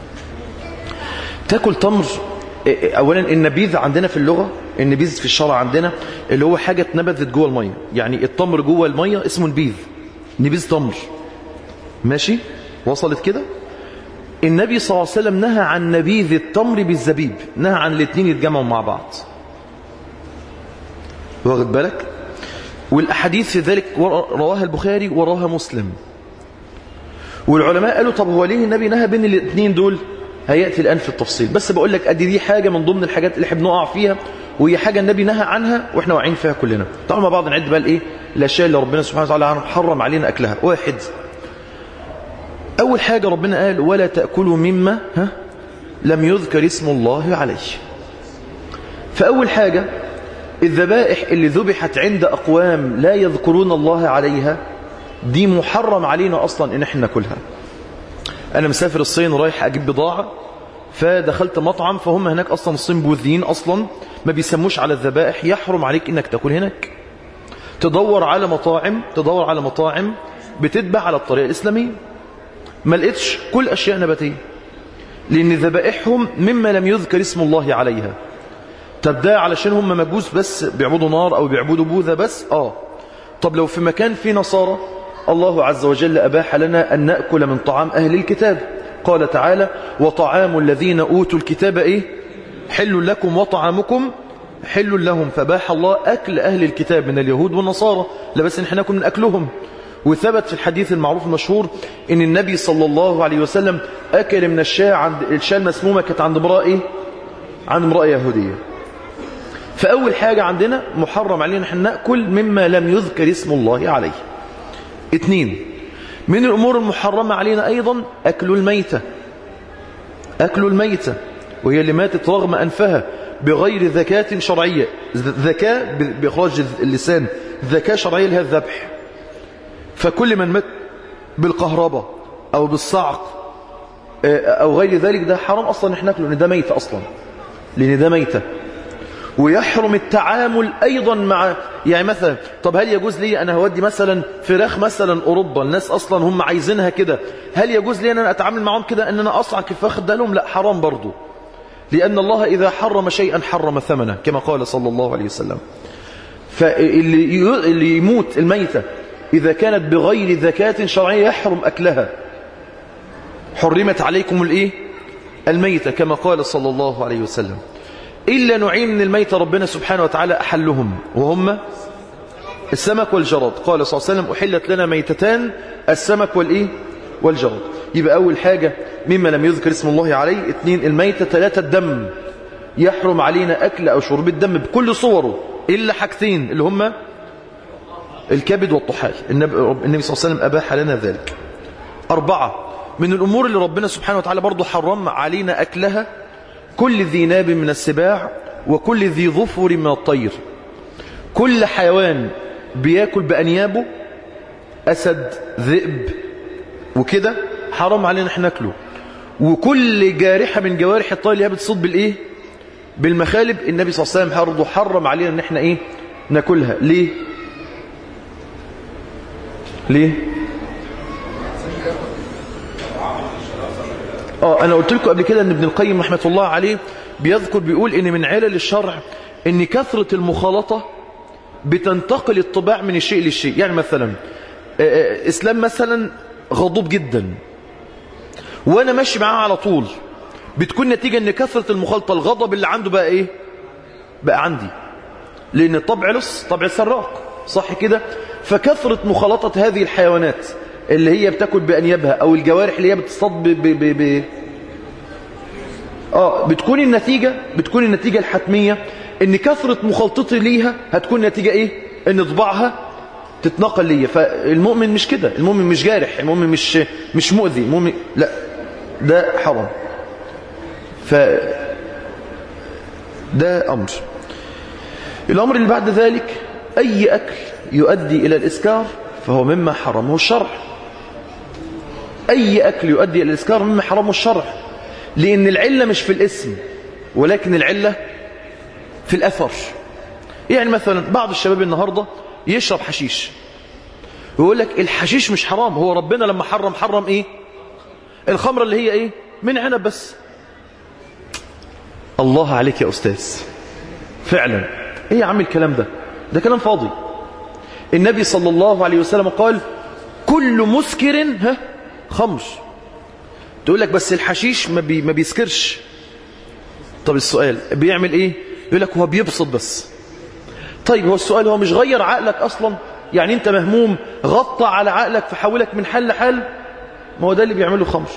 S2: تاكل تمر. اولا النبيذ عندنا في اللغة، النبيذ في الشرع عندنا اللي هو حاجة اتنبذت جوه المية، يعني التمر جوه المية اسمه نبيذ تمر. ماشي؟ وصلت كده؟ النبي صلى الله عليه وسلم نهى عن نبيذ التمر بالزبيب، نهى عن الاثنين يتجمعوا مع بعض. واخد بالك؟ والأحاديث في ذلك رواها البخاري وراها مسلم. والعلماء قالوا طب هو ليه النبي نهى بين الاثنين دول؟ هيأتي الآن في التفصيل، بس بقول لك أدي دي حاجة من ضمن الحاجات اللي احنا بنقع فيها، وهي حاجة النبي نهى عنها واحنا واعيين فيها كلنا. طبعا مع بعض نعد بقى الايه؟ الأشياء اللي ربنا سبحانه وتعالى حرم علينا أكلها. واحد، أول حاجة ربنا قال ولا تأكلوا مما لم يذكر اسم الله عليه. فأول حاجة الذبائح اللي ذبحت عند أقوام لا يذكرون الله عليها دي محرم علينا أصلا إن احنا ناكلها. أنا مسافر الصين ورايح أجيب بضاعة، فدخلت مطعم فهم هناك أصلا الصين بوذيين أصلا ما بيسموش على الذبائح، يحرم عليك إنك تاكل هناك. تدور على مطاعم بتذبح على الطريقة الإسلامية، ما لقيتش كل أشياء نباتية، لأن ذبائحهم مما لم يذكر اسم الله عليها. طب ده علشان هم مجوس بس بيعبدوا نار أو بيعبدوا بوذا بس؟ طب لو في مكان فيه نصارى، الله عز وجل أباح لنا أن نأكل من طعام أهل الكتاب. قال تعالى وطعام الذين أوتوا الكتاب إيه؟ حل لكم وطعامكم حل لهم. فباح الله أكل أهل الكتاب من اليهود والنصارى، لا بس نحن نأكل من أكلهم. وثبت في الحديث المعروف المشهور ان النبي صلى الله عليه وسلم اكل من الشاة، عند الشاة المسمومة كانت عند امرأة ايه؟ عند امرأة يهودية. فاول حاجة عندنا محرم علينا نحن نأكل مما لم يذكر اسم الله عليه. 2 من الامور المحرمة علينا ايضا اكل الميتة، وهي اللي ماتت رغم انفها بغير ذكاة شرعية. ذكاء بإخراج اللسان، ذكاة شرعية لها الذبح. فكل من مات بالقهربة أو بالصعق أو غير ذلك ده حرام أصلا نحن ناكله، لأن ده ميتة أصلا، لأن ده ميتة. ويحرم التعامل أيضا مع، يعني مثلا طب هل يجوز لي أنا هودي مثلا فراخ مثلا أوروبا، الناس أصلا هم عايزينها كده، هل يجوز لي أنا أتعامل معهم كده أن أنا أصعق الفراخ ده لهم؟ لا، حرام برضو، لأن الله إذا حرم شيئا حرم ثمنه كما قال صلى الله عليه وسلم. فاللي يموت الميتة إذا كانت بغير ذكاة شرعية يحرم أكلها. حرمت عليكم الإيه؟ الميتة كما قال صلى الله عليه وسلم. إلا نوعين من الميتة ربنا سبحانه وتعالى أحلهم، وهم السمك والجراد. قال صلى الله عليه وسلم أحلت لنا ميتتان، السمك والإيه؟ والجراد. يبقى أول حاجة مما لم يذكر اسم الله عليه. 2 الميتة. 3 الدم، يحرم علينا أكل أو شرب الدم بكل صوره إلا حاجتين اللي هم الكبد والطحال. النبي صلى الله عليه وسلم أباح لنا ذلك. 4 من الأمور اللي ربنا سبحانه وتعالى برضو حرم علينا أكلها كل ذي ناب من السباع وكل ذي ظفر من الطير. كل حيوان بياكل بأنيابه، أسد، ذئب وكده، حرام علينا احنا ناكله. وكل جارحة من جوارح الطير اللي هي بتصيد بالإيه؟ بالمخالب، النبي صلى الله عليه وسلم برضو حرم علينا ان احنا إيه؟ ناكلها. ليه؟ ليه؟ أنا قلت لكم قبل كده أن ابن القيم رحمة الله عليه بيذكر بيقول إن من علل الشرع إن كثرة المخالطة بتنتقل الطباع من الشيء للشيء. يعني مثلا إسلام مثلا غضوب جدا وأنا ماشي معاه على طول، بتكون نتيجة أن كثرة المخالطة الغضب اللي عنده بقى إيه؟ بقى عندي، لأن الطبع لص، طبع سراق، صح كده؟ فكثرة مخالطة هذه الحيوانات اللي هي بتاكل بأنيابها أو الجوارح اللي هي بتصطاد بتكون النتيجة الحتمية ان كثرة مخالطتي ليها هتكون نتيجة ايه؟ ان طباعها تتنقل ليا. فالمؤمن مش كده، المؤمن مش جارح، المؤمن مش مؤذي، المؤمن لا، ده حرام. ده أمر. الأمر اللي بعد ذلك أي أكل يؤدي إلى الإسكار فهو مما حرمه الشرع. أي أكل يؤدي إلى الإسكار مما حرمه الشرع، لأن العلة مش في الاسم ولكن العلة في الأثر. يعني مثلا بعض الشباب النهاردة يشرب حشيش ويقول لك الحشيش مش حرام، هو ربنا لما حرم إيه؟ الخمرة اللي هي إيه؟ من عنب بس. الله عليك يا أستاذ، فعلا إيه يا عم الكلام ده كلام فاضي. النبي صلى الله عليه وسلم قال كل مسكر خمر. تقول لك بس الحشيش ما بيسكرش. طب السؤال بيعمل ايه؟ يقول لك هو بيبسط بس. طيب هو السؤال هو مش غير عقلك اصلا؟ يعني انت مهموم غطى على عقلك فحولك من حال لحال؟ ما هو ده اللي بيعمله الخمر.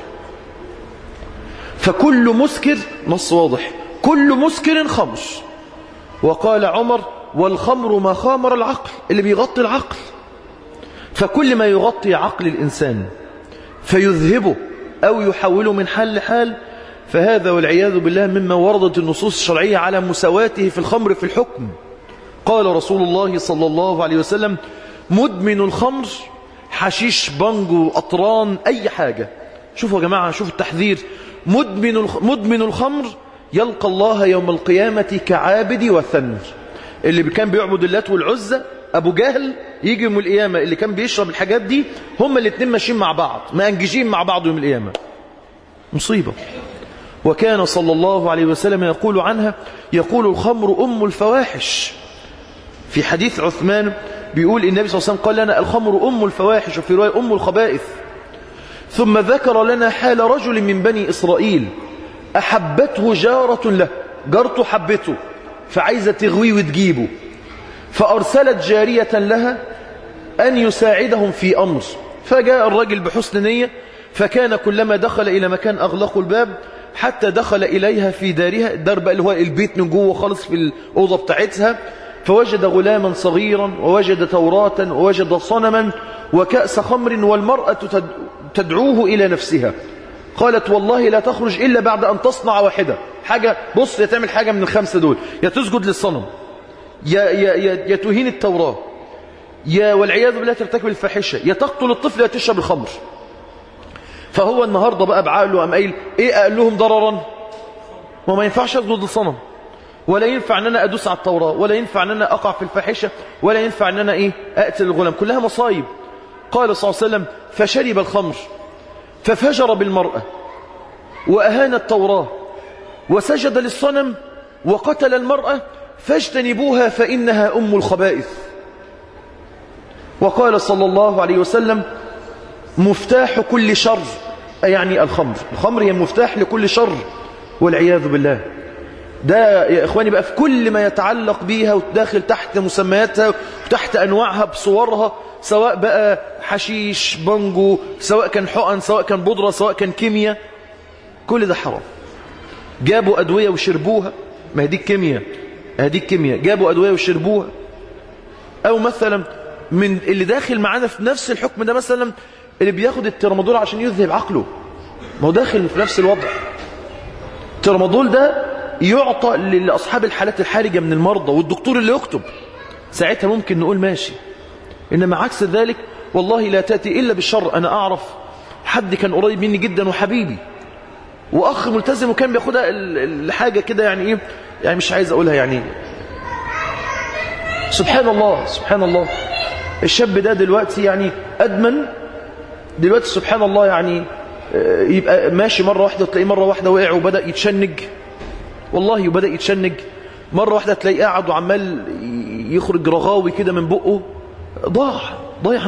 S2: فكل مسكر، نص واضح، كل مسكر خمر. وقال عمر والخمر ما خامر العقل، اللي بيغطي العقل. فكل ما يغطي عقل الإنسان فيذهبه أو يحوله من حال لحال فهذا والعياذ بالله مما وردت النصوص الشرعية على مساواته في الخمر في الحكم. قال رسول الله صلى الله عليه وسلم مدمن الخمر، حشيش، بانجو، أطران، أي حاجة. شوفوا يا جماعة، شوفوا التحذير. مدمن الخمر يلقى الله يوم القيامة كعابد وثنر. اللي كان بيعبد اللات والعزى أبو جهل يجي يوم القيامة اللي كان بيشرب الحاجات دي، هما الاثنين ماشيين مع بعض، مأنججين مع بعض يوم القيامة. مصيبة. وكان صلى الله عليه وسلم يقول عنها، يقول الخمر أم الفواحش. في حديث عثمان بيقول النبي صلى الله عليه وسلم قال لنا الخمر أم الفواحش، وفي رواية أم الخبائث. ثم ذكر لنا حال رجل من بني إسرائيل أحبته جارة له، جارته حبته فعايزة تغويه وتجيبه، فأرسلت جارية لها أن يساعدهم في أمر. فجاء الرجل بحسن نية، فكان كلما دخل إلى مكان أغلقوا الباب حتى دخل إليها في دارها، الدار بقى اللي هو البيت من جوه خالص في الأوضة بتاعتها، فوجد غلاما صغيرا ووجد توراة ووجد صنما وكأس خمر والمرأة تدعوه إلى نفسها. قالت والله لا تخرج إلا بعد أن تصنع واحدة، حاجة، بص، يا تعمل حاجة من الخمسة دول، يا تسجد للصنم، يا تهين التوراة، يا والعياذ بالله ترتكب الفاحشة، يا تقتل الطفل، يا تشرب الخمر. فهو النهاردة بقى بعقله قام قايل ايه اقل لهم ضررا؟ وما ينفعش اسجد للصنم، ولا ينفع ان انا ادوس على التوراة، ولا ينفع ان انا اقع في الفاحشة، ولا ينفع ان انا اقتل الغلام، كلها مصايب. قال صلى الله عليه وسلم فشرب الخمر ففجر بالمرأة وأهان التوراة وسجد للصنم وقتل المرأة فاجتنبوها فإنها أم الخبائث. وقال صلى الله عليه وسلم مفتاح كل شر، يعني الخمر هي مفتاح لكل شر والعياذ بالله. ده يا إخواني بقى في كل ما يتعلق بيها وداخل تحت مسمياتها وتحت أنواعها بصورها، سواء بقى حشيش، بانجو، سواء كان حقن، سواء كان بودرة، سواء كان كيمياء، كل ده حرام. جابوا أدوية وشربوها، ما هديك كيمياء، هديك كيمياء، جابوا أدوية وشربوها. أو مثلا من اللي داخل معانا في نفس الحكم ده مثلا اللي بياخد الترامادول عشان يذهب عقله، ما هو داخل في نفس الوضع. الترامادول ده يعطى لأصحاب الحالات الحرجة من المرضى، والدكتور اللي يكتب ساعتها ممكن نقول ماشي. إنما عكس ذلك والله لا تأتي إلا بالشر. أنا أعرف حد كان قريب مني جدا وحبيبي وأخ ملتزم، وكان بياخدها الحاجة كده يعني يعني مش عايز أقولها يعني. سبحان الله سبحان الله، الشاب ده دلوقتي يعني أدمن دلوقتي سبحان الله، يعني يبقى ماشي مرة واحدة تلاقيه مرة واحدة وقع وبدأ يتشنج، والله وبدأ يتشنج مرة واحدة تلاقيه قاعد وعمال يخرج رغاوي كده من بقه. ضيع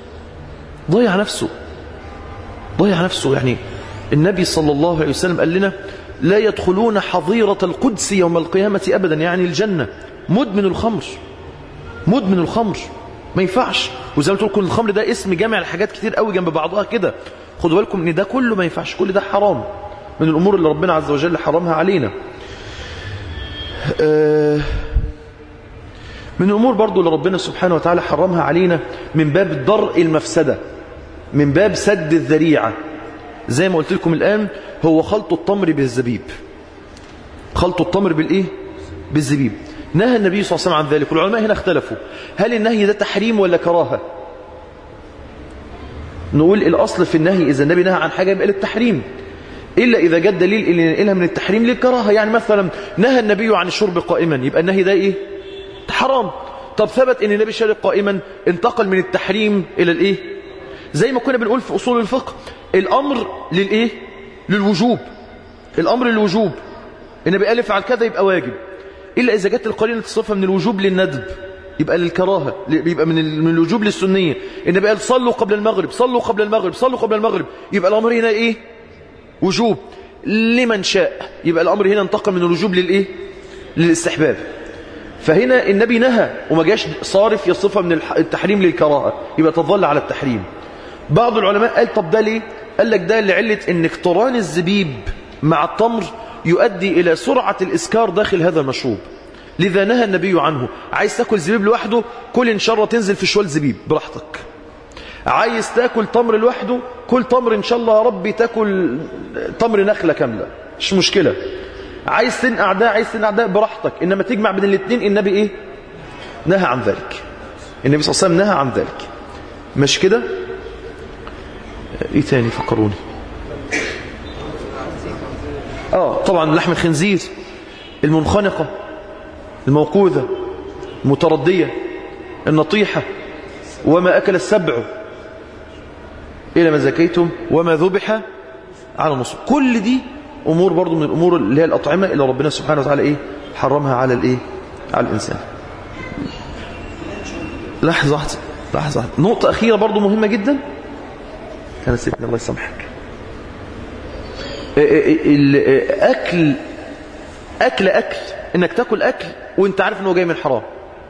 S2: نفسه. يعني النبي صلى الله عليه وسلم قال لنا لا يدخلون حظيرة القدس يوم القيامة أبدا، يعني الجنة. مدمن الخمر ما ينفعش. وزي ما تقول كل الخمر ده اسم جامع لحاجات كتير قوي جنب بعضها كده، خدوا بالكم ان ده كله ما ينفعش، كل ده حرام من الأمور اللي ربنا عز وجل حرمها علينا. من الأمور برضو اللي ربنا سبحانه وتعالى حرمها علينا من باب درء المفسدة، من باب سد الذريعة، زي ما قلت لكم الآن، هو خلط التمر بالزبيب. خلط التمر بالزبيب. نهى النبي صلى الله عليه وسلم عن ذلك، والعلماء هنا اختلفوا هل النهي ده تحريم ولا كراهة. نقول الأصل في النهي إذا النبي نهى عن حاجة يبقى للتحريم، إلا إذا جاء دليل اللي ينقلها من التحريم للكراهة. يعني مثلا نهى النبي عن الشرب قائما، يبقى النهي ده حرام. طب ثبت ان النبي شرب قائما، انتقل من التحريم الى زي ما كنا بنقول في اصول الفقه، الامر للوجوب. الامر للوجوب، النبي قال افعل كذا يبقى واجب، الا اذا جت القرينه تصرفها من الوجوب للندب يبقى للكراهه، يبقى من الوجوب للسنيه. النبي قال صلوا قبل المغرب، صلوا قبل المغرب، صلوا قبل المغرب، يبقى الامر هنا وجوب لمن شاء، يبقى الامر هنا انتقل من الوجوب للاستحباب. فهنا النبي نهى وما جاش صارف يصفها من التحريم للكراهه، يبقى تظل على التحريم. بعض العلماء قال طب ده ليه؟ قال لك ده لعله ان اقتران الزبيب مع التمر يؤدي الى سرعه الاسكار داخل هذا المشروب، لذا نهى النبي عنه. عايز تاكل زبيب لوحده كل ان شاء الله تنزل في شوال زبيب براحتك، عايز تاكل تمر لوحده كل تمر ان شاء الله يا ربي تاكل تمر نخله كامله مش مشكله، عايز تنقع ده عايز تنقع ده براحتك، انما تجمع بين الاثنين النبي نهى عن ذلك. النبي صلى الله عليه وسلم نهى عن ذلك. مش كده؟ ايه تاني فكروني؟ طبعا لحم الخنزير، المنخنقة، الموقوذة، المتردية، النطيحة، وما أكل السبع إلى ما زكيتم وما ذبح على النصب. كل دي أمور برضو من الأمور اللي هي الأطعمة اللي ربنا سبحانه وتعالى حرمها على على الإنسان. لحظة نقطة أخيرة برضو مهمة جدا، كان سيبني الله يسامحك. أكل إنك تأكل أكل وإنت عارف إنه جاي من حرام.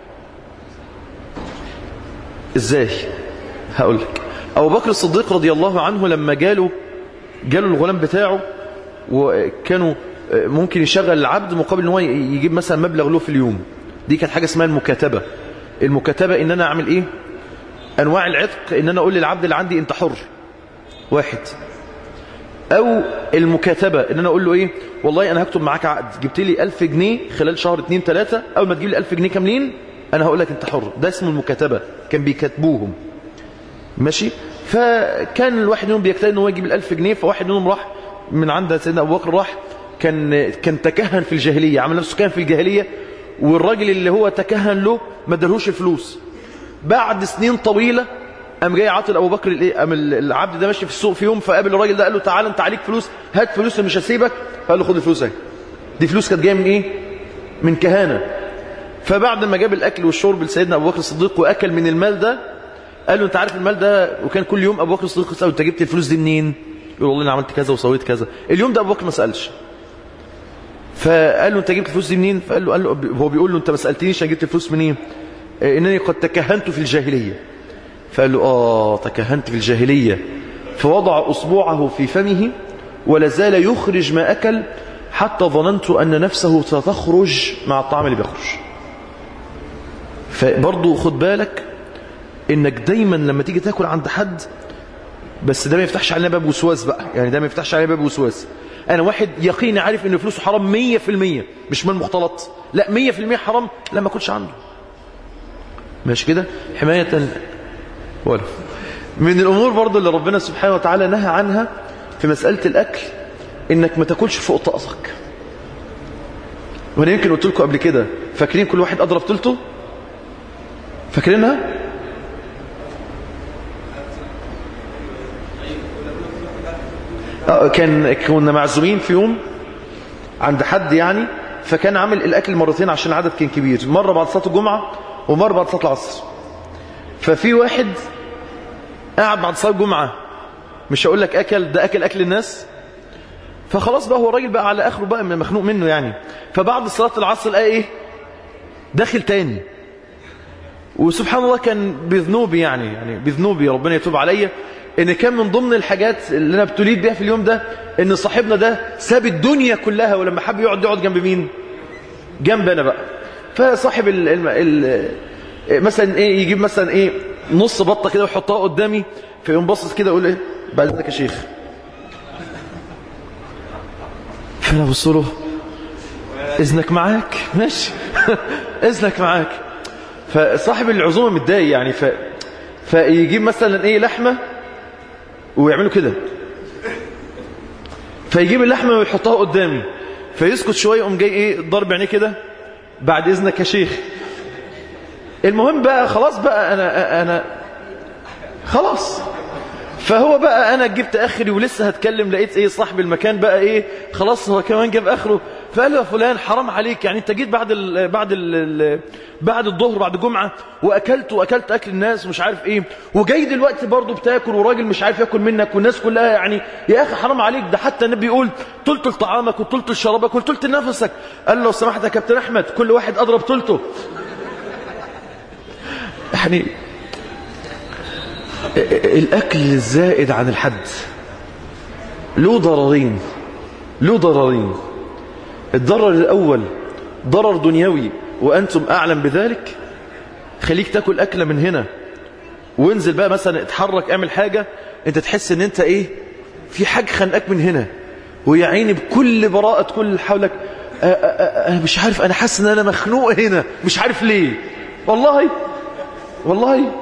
S2: إزاي؟ هقول لك. أبو بكر الصديق رضي الله عنه لما جاله الغلام بتاعه، وكانوا ممكن يشغل العبد مقابل إن هو يجيب مثلا مبلغ له في اليوم، دي كانت حاجة اسمها المكاتبة. المكاتبة إن أنا أعمل أنواع العتق، إن أنا أقول للعبد اللي عندي أنت حر، واحد او المكاتبة ان انا اقول له ايه والله انا هكتب معاك عقد، جبت لي 1000 جنيه خلال شهر 2 3، اول ما تجيب لي 1000 جنيه كاملين انا هقول لك انت حر. ده اسمه المكاتبة، كان بيكاتبوهم ماشي. فكان الواحد منهم بيجتهد ان هو يجيب ال1000 جنيه. فواحد منهم راح من عند سيدنا ابو بكر، راح كان تكهن في الجاهلية، عمل نفسه كان في الجاهلية، والراجل اللي هو تكهن له ما ادالهوش الفلوس. بعد سنين طويلة قام جاي عاطل ابو بكر الايه، قام العبد ده ماشي في السوق في يوم، فقابل الراجل ده قال له تعالى انت عليك فلوس، هات فلوس مش هسيبك. فقال له خد الفلوس اهي، دي فلوس كانت جايه من ايه؟ من كهانه. فبعد ما جاب الاكل والشرب لسيدنا ابو بكر الصديق واكل من المال ده، قال له انت عارف المال ده؟ وكان كل يوم ابو بكر الصديق يساله انت جبت الفلوس دي منين؟ يقول والله انا عملت كذا وسويت كذا. اليوم ده ابو بكر ما سالش، فقال له انت جبت الفلوس دي منين؟ فقال له هو بيقول له انت ما سالتنيش انا جبت الفلوس منين؟ انني قد تكهنت في الجاهليه. فقال له تكهنت في الجاهليه. فوضع اصبعه في فمه ولا زال يخرج ما اكل حتى ظننت ان نفسه ستخرج مع الطعام اللي بيخرج. فبرضه خد بالك انك دايما لما تيجي تاكل عند حد، بس ده ما يفتحش علينا باب وسواس بقى، يعني ده ما يفتحش علينا باب وسواس. انا واحد يقيني عارف ان فلوسه حرام 100%، مش من مختلط، لا 100% حرام، لا ما اكلش عنده. ماشي كده حماية. ولا من الامور برضه اللي ربنا سبحانه وتعالى نهى عنها في مسألة الاكل انك ما تاكلش فوق طاقتك. وانا يمكن قلت لكم قبل كده، فاكرين كل واحد اضرب طولته؟ فاكرينها؟ كنا معزومين في يوم عند حد يعني، فكان عامل الاكل مرتين عشان العدد كان كبير، مره بعد صلاه الجمعه ومره بعد صلاه العصر. ففي واحد قاعد بعد صلاه الجمعه، مش هقول لك اكل، ده اكل الناس، فخلاص بقى هو الراجل بقى على اخره بقى مخنوق منه يعني. فبعد صلاه العصر لقى ايه؟ داخل تاني. وسبحان الله كان بذنوبي يعني بذنوبي، ربنا يتوب عليا، ان كان من ضمن الحاجات اللي انا ابتليت بيها في اليوم ده ان صاحبنا ده ساب الدنيا كلها، ولما حب يقعد جنب مين؟ جنب انا بقى. فصاحب مثلا ايه، يجيب مثلا ايه نص بطه كده ويحطها قدامي، فيقوم باصص كده يقول ايه بعد ذلك يا شيخ. فانا ابص له اذنك معاك ماشي اذنك معاك. فصاحب العزومه متضايق يعني، فيجيب مثلا ايه لحمه ويعملوا كده، فيجيب اللحمه ويحطها قدامي، فيسكت شويه يقوم جاي ايه ضرب عينيه كده بعد اذنك يا شيخ. المهم بقى خلاص بقى انا خلاص. فهو بقى انا جبت اخري ولسه هتكلم، لقيت ايه صاحب المكان بقى ايه خلاص هو كمان جاب اخره. فقال له يا فلان حرام عليك، يعني انت جيت بعد الظهر بعد الجمعه واكلت اكل الناس ومش عارف ايه، وجاي دلوقتي برضه بتاكل وراجل مش عارف ياكل منك والناس كلها يعني، يا اخي حرام عليك، ده حتى النبي يقول طلت لطعامك وطلت لشرابك وطلت لنفسك. قال له لو سمحت يا كابتن احمد كل واحد اضرب طولته. يعني الاكل الزائد عن الحد له ضررين. الضرر الاول ضرر دنيوي وانتم اعلم بذلك، خليك تاكل اكله من هنا وانزل بقى مثلا اتحرك اعمل حاجه انت تحس ان انت ايه في حاجه خنقك من هنا، ويا عيني بكل براءه تقول اللي حولك انا مش عارف، انا حاسس ان انا مخنوق هنا مش عارف ليه. والله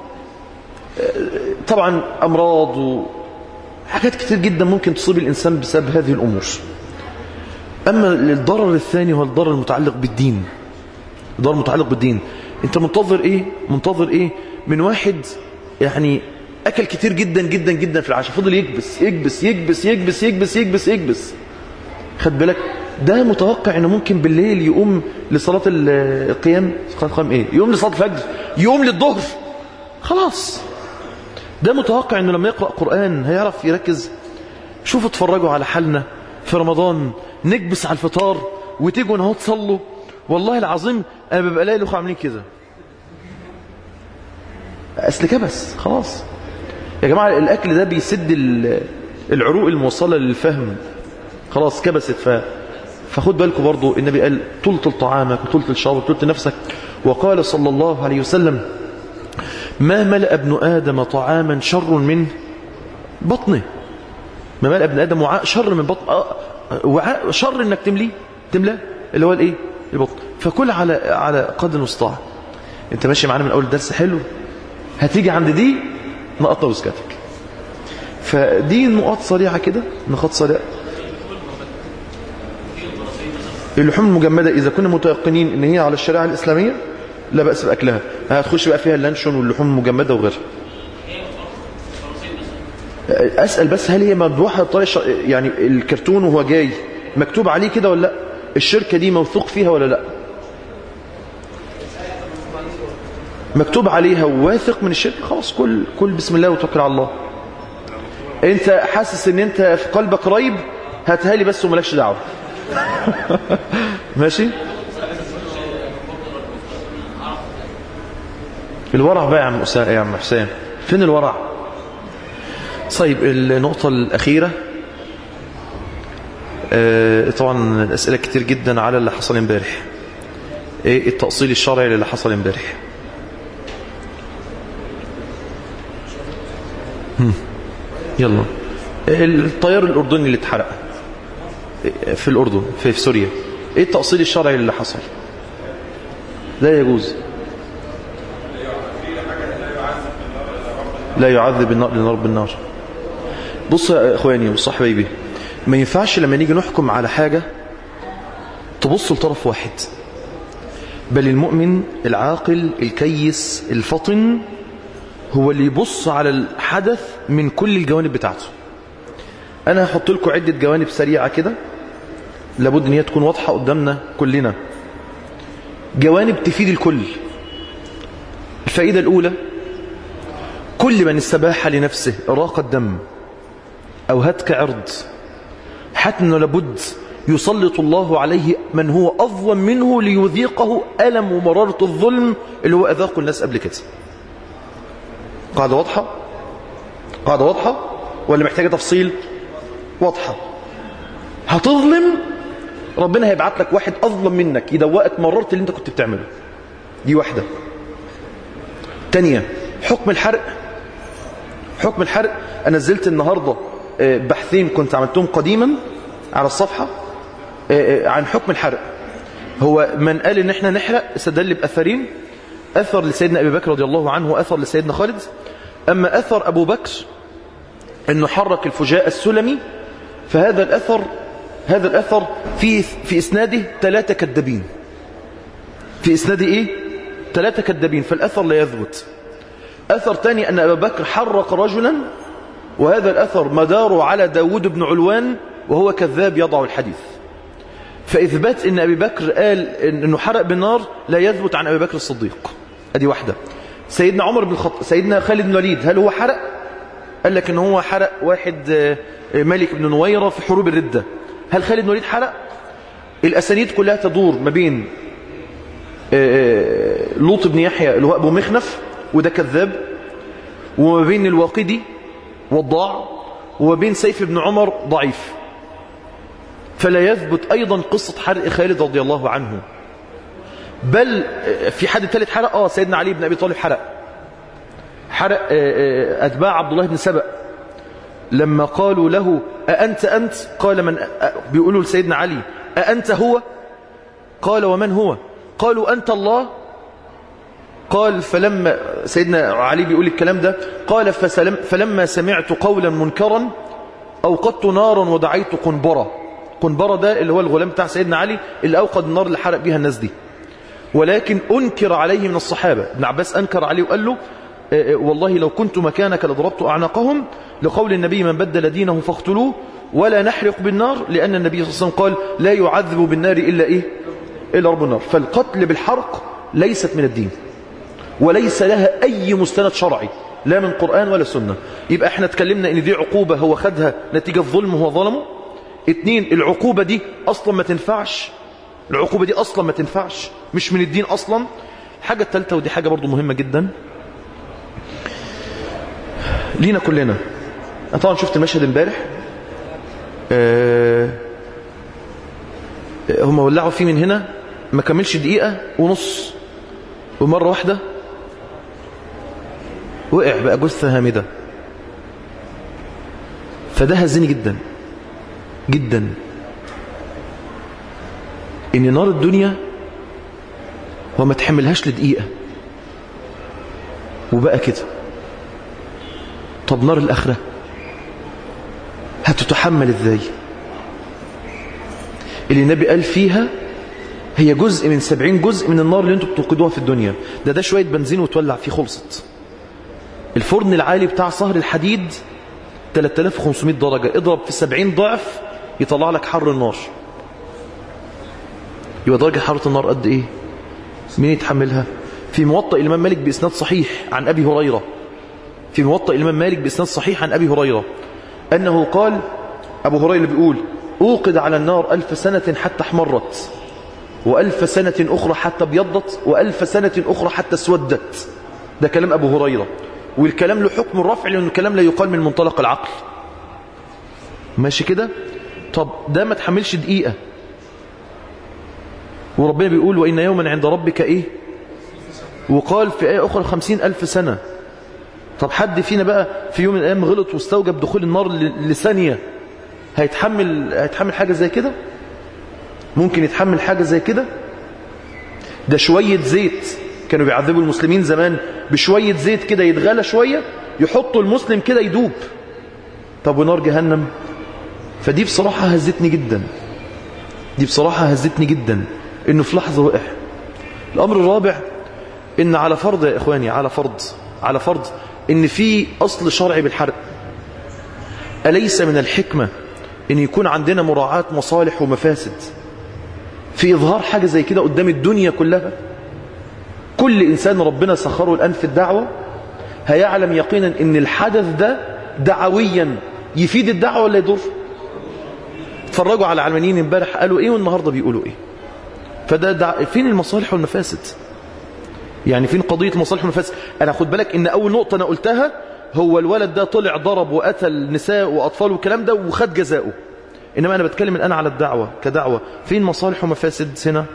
S2: طبعا امراض وحاجات كتير جدا ممكن تصيب الانسان بسبب هذه الامور. اما الضرر الثاني هو الضرر المتعلق بالدين. الضرر المتعلق بالدين، انت منتظر ايه من واحد يعني اكل كتير جدا جدا جدا في العشاء، فضل يكبس. خد بالك ده متوقع انه ممكن بالليل يقوم لصلاه القيام، يقوم لصلاه الفجر، يقوم للظهر، خلاص ده متوقع انه لما يقرأ قرآن هيعرف يركز. شوفوا اتفرجوا على حالنا في رمضان، نكبس على الفطار وتيجوا اهو تصلوا، والله العظيم انا ببقى الاقي الاخوه عاملين كده، اصل كبس خلاص. يا جماعه الاكل ده بيسد العروق الموصله للفهم، خلاص كبست. فخد بالكم برضو النبي قال طلت لطعامك وطلت لشرابك وطلت لنفسك. وقال صلى الله عليه وسلم ما ملأ ابن آدم طعاما شر من بطنه. ما مال ابن آدم وعاء شر من بطن، وعاء شر انك تملاه اللي هو الايه؟ البطن. فكل على قدر المستطاع. انت ماشي معانا من اول الدرس حلو، هتيجي عند دي نقطة وسكاتك. فدي نقاط سريعة كده، نقاط سريعة. اللحوم المجمدة إذا كنا متيقنين إن هي على الشريعة الإسلامية لا بأس بأكلها. هتخش بقى فيها اللانشون واللحوم المجمدة وغيرها. أسأل بس هل هي مذبوحة بطريقة يعني الكرتون وهو جاي مكتوب عليه كده ولا لا؟ الشركة دي موثوق فيها ولا لا؟ مكتوب عليها وواثق من الشركة، خلاص كل بسم الله وتوكل على الله. انت حاسس ان انت في قلبك ريب، هاتها لي بس ومالكش دعوه. ماشي. الورع بقى يا عم حسين، فين الورع؟ طيب النقطة الأخيرة، طبعا الأسئلة كتير جدا على اللي حصل امبارح. ايه التأصيل الشرعي للي حصل امبارح؟ يلا. الطيار الأردني اللي اتحرق في الأردن في سوريا، ايه التأصيل الشرعي اللي حصل؟ لا يجوز، لا يعذب النار بالنار. بص يا اخواني بص حبايبي، ما ينفعش لما نيجي نحكم على حاجة تبص لطرف واحد، بل المؤمن العاقل الكيس الفطن هو اللي يبص على الحدث من كل الجوانب بتاعته. انا هحط لكم عدة جوانب سريعة كده لابد ان هي تكون واضحة قدامنا كلنا، جوانب تفيد الكل. الفائدة الاولى، كل من استباح لنفسه إراقة دم او هتك عرض حتى لابد يسلط الله عليه من هو أظلم منه ليذيقه ألم ومرارة الظلم اللي هو أذاقه الناس قبل كده. قاعدة واضحة؟ قاعدة واضحة ولا محتاجة تفصيل؟ واضحة. هتظلم ربنا هيبعت لك واحد أظلم منك يدوقك مرارة اللي انت كنت بتعمله. دي واحدة. تانية، حكم الحرق. حكم الحرق أنا نزلت النهاردة بحثين كنت عملتهم قديما على الصفحة عن حكم الحرق. هو من قال ان احنا نحرق استدل بأثرين، أثر لسيدنا أبي بكر رضي الله عنه وأثر لسيدنا خالد. أما أثر أبو بكر أنه حرك الفجاء السلمي، فهذا الأثر في إسناده 3 كذابين. في إسناده إيه؟ 3 كذابين، فالأثر لا يثبت. أثر تاني أن أبا بكر حرك رجلا، وهذا الأثر مداره على داود بن علوان وهو كذاب يضع الحديث. فإثبات أن أبي بكر قال أنه حرق بالنار لا يثبت عن أبي بكر الصديق. أدي واحدة. سيدنا عمر بن الخطاب، سيدنا خالد بن الوليد هل هو حرق؟ قال لك أنه هو حرق واحد ملك بن نويرة في حروب الردة. هل خالد بن الوليد حرق؟ الأسانيد كلها تدور ما بين لوط بن يحيى اللي هو أبو مخنف وده كذاب، وما بين الواقدي والضاع، وما بين سيف بن عمر ضعيف. فلا يثبت أيضا قصة حرق خالد رضي الله عنه. بل في حد ثالث حرق، سيدنا علي بن أبي طالب حرق أتباع عبد الله بن سبأ لما قالوا له أنت قال من، بيقولوا لسيدنا علي أنت هو؟ قال ومن هو؟ قالوا أنت الله. قال فلما سيدنا علي بيقول الكلام ده قال فلما سمعت قولا منكرا أوقدت نارا ودعيت قنبرة ده اللي هو الغلام بتاع سيدنا علي اللي أوقد النار اللي حرق بيها الناس دي. ولكن أنكر عليه من الصحابة. ابن عباس أنكر عليه وقال له والله لو كنت مكانك لضربت أعناقهم، لقول النبي من بدل دينه فاقتلوه ولا نحرق بالنار، لأن النبي صلى الله عليه وسلم قال لا يعذب بالنار إلا رب النار. فالقتل بالحرق ليست من الدين وليس لها أي مستند شرعي لا من قرآن ولا سنة. يبقى احنا اتكلمنا ان دي عقوبة هو خدها نتيجة ظلم هو ظلمه. 2، العقوبة دي أصلا ما تنفعش، العقوبة دي أصلا ما تنفعش، مش من الدين أصلا. حاجة الثالثة ودي حاجة برضو مهمة جدا لينا كلنا. أنا طبعا شفت المشهد امبارح، هم ولعوا فيه من هنا ما كملش 1.5 دقيقة ومرة واحدة وقع بقى جثة هامدة. فده هزني جدا جدا، ان نار الدنيا هو ما تحملهاش لدقيقة وبقى كده. طب نار الآخرة هتتحمل ازاي؟ اللي النبي قال فيها هي جزء من 70 جزء من النار اللي انتوا بتوقدوها في الدنيا. ده شوية بنزين وتولع فيه خلصت. الفرن العالي بتاع صهر الحديد 3500 درجة، اضرب في 70 ضعف يطلع لك حر النار. يبقى درجة حرارة النار قد ايه؟ مين يتحملها؟ في موطأ الإمام مالك بإسناد صحيح عن أبي هريرة، في موطأ الإمام مالك بإسناد صحيح عن أبي هريرة أنه قال، أبو هريرة بيقول: أوقد على النار 1000 سنة حتى احمرت، و1000 سنة أخرى حتى ابيضت، و1000 سنة أخرى حتى اسودت. ده كلام أبو هريرة، والكلام له حكم الرفع لأنه الكلام لا يقال من منطلق العقل. ماشي كده؟ طب ده ما تحملش دقيقة، وربنا بيقول: وإن يوما عند ربك إيه؟ وقال في آية أخرى 50,000 سنة. طب حد فينا بقى في يوم من الأيام غلط واستوجب دخول النار لثانية، هيتحمل حاجة زي كده؟ ممكن يتحمل حاجة زي كده؟ ده شوية زيت كانوا بيعذبوا المسلمين زمان، بشوية زيت كده يتغلى شوية يحطوا المسلم كده يدوب. طب ونار جهنم؟ فدي بصراحة هزتني جدا، دي بصراحة هزتني جدا انه في لحظة وقع. الامر الرابع، ان على فرض يا اخواني، على فرض ان في اصل شرعي بالحرق، أليس من الحكمة ان يكون عندنا مراعاة مصالح ومفاسد في اظهار حاجة زي كده قدام الدنيا كلها؟ كل انسان ربنا سخره الان في الدعوة هيعلم يقينا ان الحدث ده دعويا يفيد الدعوة ولا يضر. اتفرجوا على علمانيين امبارح قالوا ايه والنهاردة بيقولوا ايه. فده فين المصالح والمفاسد؟ يعني فين قضية المصالح والمفاسد؟ انا خد بالك ان اول نقطة انا قلتها هو الولد ده طلع ضرب وقتل نساء واطفال والكلام ده وخد جزاؤه، انما انا بتكلم الان على الدعوة كدعوة. فين مصالح ومفاسد هنا؟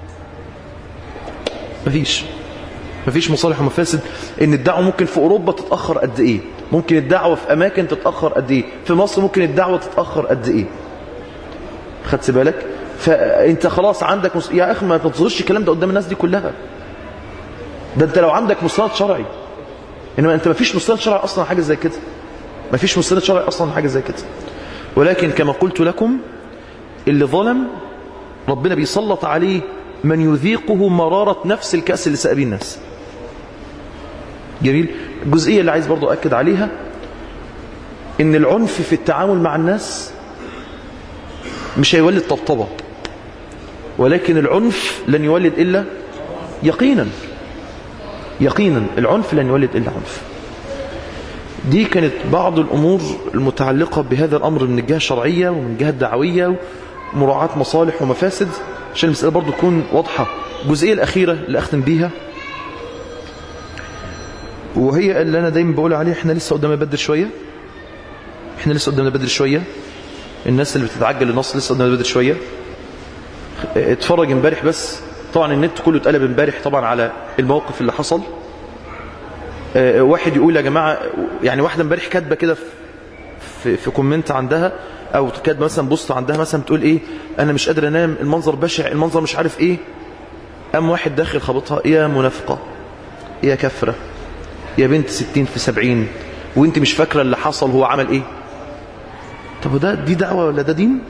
S2: مفيش مصالح ومفاسد. ان الدعوة ممكن في اوروبا تتأخر قد ايه، ممكن الدعوة في اماكن تتأخر قد ايه، في مصر ممكن الدعوة تتأخر قد ايه. خدت بالك؟ فانت خلاص عندك يا اخي ما تظهرش الكلام ده قدام الناس دي كلها. ده انت لو عندك مستند شرعي، انما انت ما فيش مستند شرعي اصلا حاجه زي كده، ما فيش مستند شرعي اصلا حاجه زي كده. ولكن كما قلت لكم اللي ظلم ربنا بيسلط عليه من يذيقه مراره نفس الكاس اللي سقى بيه الناس. جميل. الجزئيه اللي عايز برضو اكد عليها ان العنف في التعامل مع الناس مش هيولد طبطبه، ولكن العنف لن يولد الا يقينا العنف لن يولد إلا عنف. دي كانت بعض الأمور المتعلقة بهذا الأمر من الجهة الشرعية ومن الجهة الدعوية، مراعاة مصالح ومفاسد، عشان المسألة برضو تكون واضحة. الجزئية الأخيرة اللي أختم بيها وهي اللي أنا دايما بقول عليها، احنا لسه قدامنا بدري شوية، الناس اللي بتتعجل النص لسه قدامنا بدري شوية. اتفرج امبارح بس، طبعا النت كله اتقلب امبارح طبعا على الموقف اللي حصل. واحد يقول يا جماعة، يعني واحدة امبارح كاتبه كده في كومنت عندها، او كاتبه مثلا بوست عندها مثلا بتقول ايه: انا مش قادر انام، المنظر بشع، المنظر مش عارف ايه. قام واحد داخل خبطها: يا منافقة، يا كفرة، يا بنت 60 في 70، وانت مش فاكرة اللي حصل هو عمل ايه. طب دي دعوة ولا ده دين؟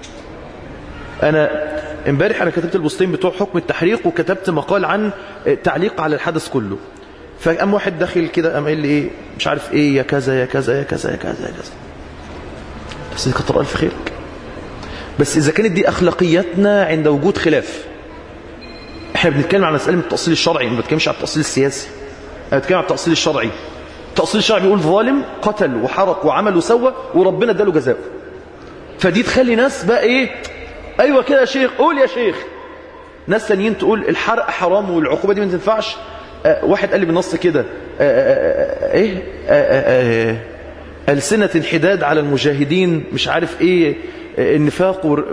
S2: انا امبارح انا كتبت البوستين بتوع حكم التحريق، وكتبت مقال عن تعليق على الحدث كله. فقام واحد داخل كده قام قال لي ايه مش عارف ايه، يا كذا يا كذا يا كذا يا كذا يا كذا. بس دي كتر الف خيرك. بس اذا كانت دي اخلاقياتنا عند وجود خلاف، احنا بنتكلم عن مساله من التاصيل الشرعي، ما بنتكلمش عن التاصيل السياسي، انا بتكلم عن التاصيل الشرعي. التاصيل الشرعي بيقول ظالم قتل وحرق وعمل وسوى وربنا اداله جزاءه. فدي تخلي ناس بقى ايه، ايوه كده يا شيخ، قول يا شيخ. ناس ثانيين تقول الحرق حرام والعقوبه دي ما تنفعش. واحد قال لي بالنص كده ألسنة انحداد على المجاهدين مش عارف ايه، النفاق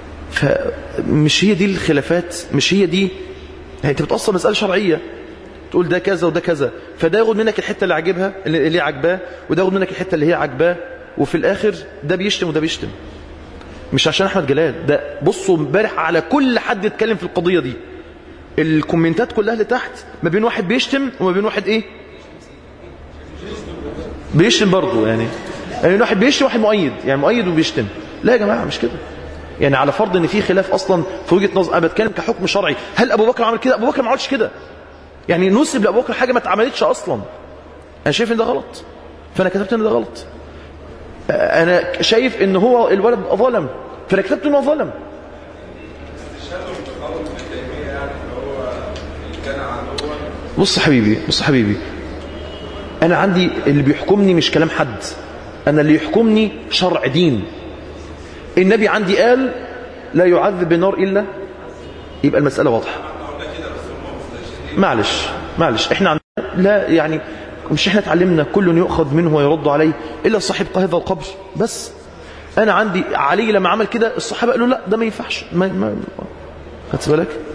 S2: فمش هي دي الخلافات، مش هي دي. يعني انت بتأصل مسألة شرعية، تقول ده كذا وده كذا، فده ياخد منك الحتة اللي عاجبها اللي عاجباه، وده ياخد منك الحتة اللي هي عاجباه، وفي الآخر ده بيشتم وده بيشتم. مش عشان أحمد جلال ده، بصوا امبارح على كل حد اتكلم في القضية دي الكومنتات كلها اللي تحت ما بين واحد بيشتم وما بين واحد ايه بيشتم برضه، يعني واحد بيشتم واحد مؤيد، يعني مؤيد وبيشتم. لا يا جماعة مش كده، يعني على فرض ان في خلاف اصلا في وجهة نظر، انا بتكلم كحكم شرعي. هل ابو بكر عمل كده؟ ابو بكر ما عملش كده، يعني نسب لابو بكر حاجة ما اتعملتش اصلا. انا شايف ان ده غلط، فانا كتبت ان ده غلط. انا شايف ان هو الولد ظلم، فانا كتبت انه ظلم. بص حبيبي انا عندي اللي بيحكمني مش كلام حد، انا اللي يحكمني شرع دين. النبي عندي قال لا يعذب بالنار الا، يبقى المسألة واضحة. معلش احنا عندنا لا، يعني مش احنا اتعلمنا كل يؤخذ منه ويرد عليه الا صاحب هذا القبر بس. انا عندي علي لما عمل كده الصحابة قالوا لا ده ما ينفعش، خدت بالك؟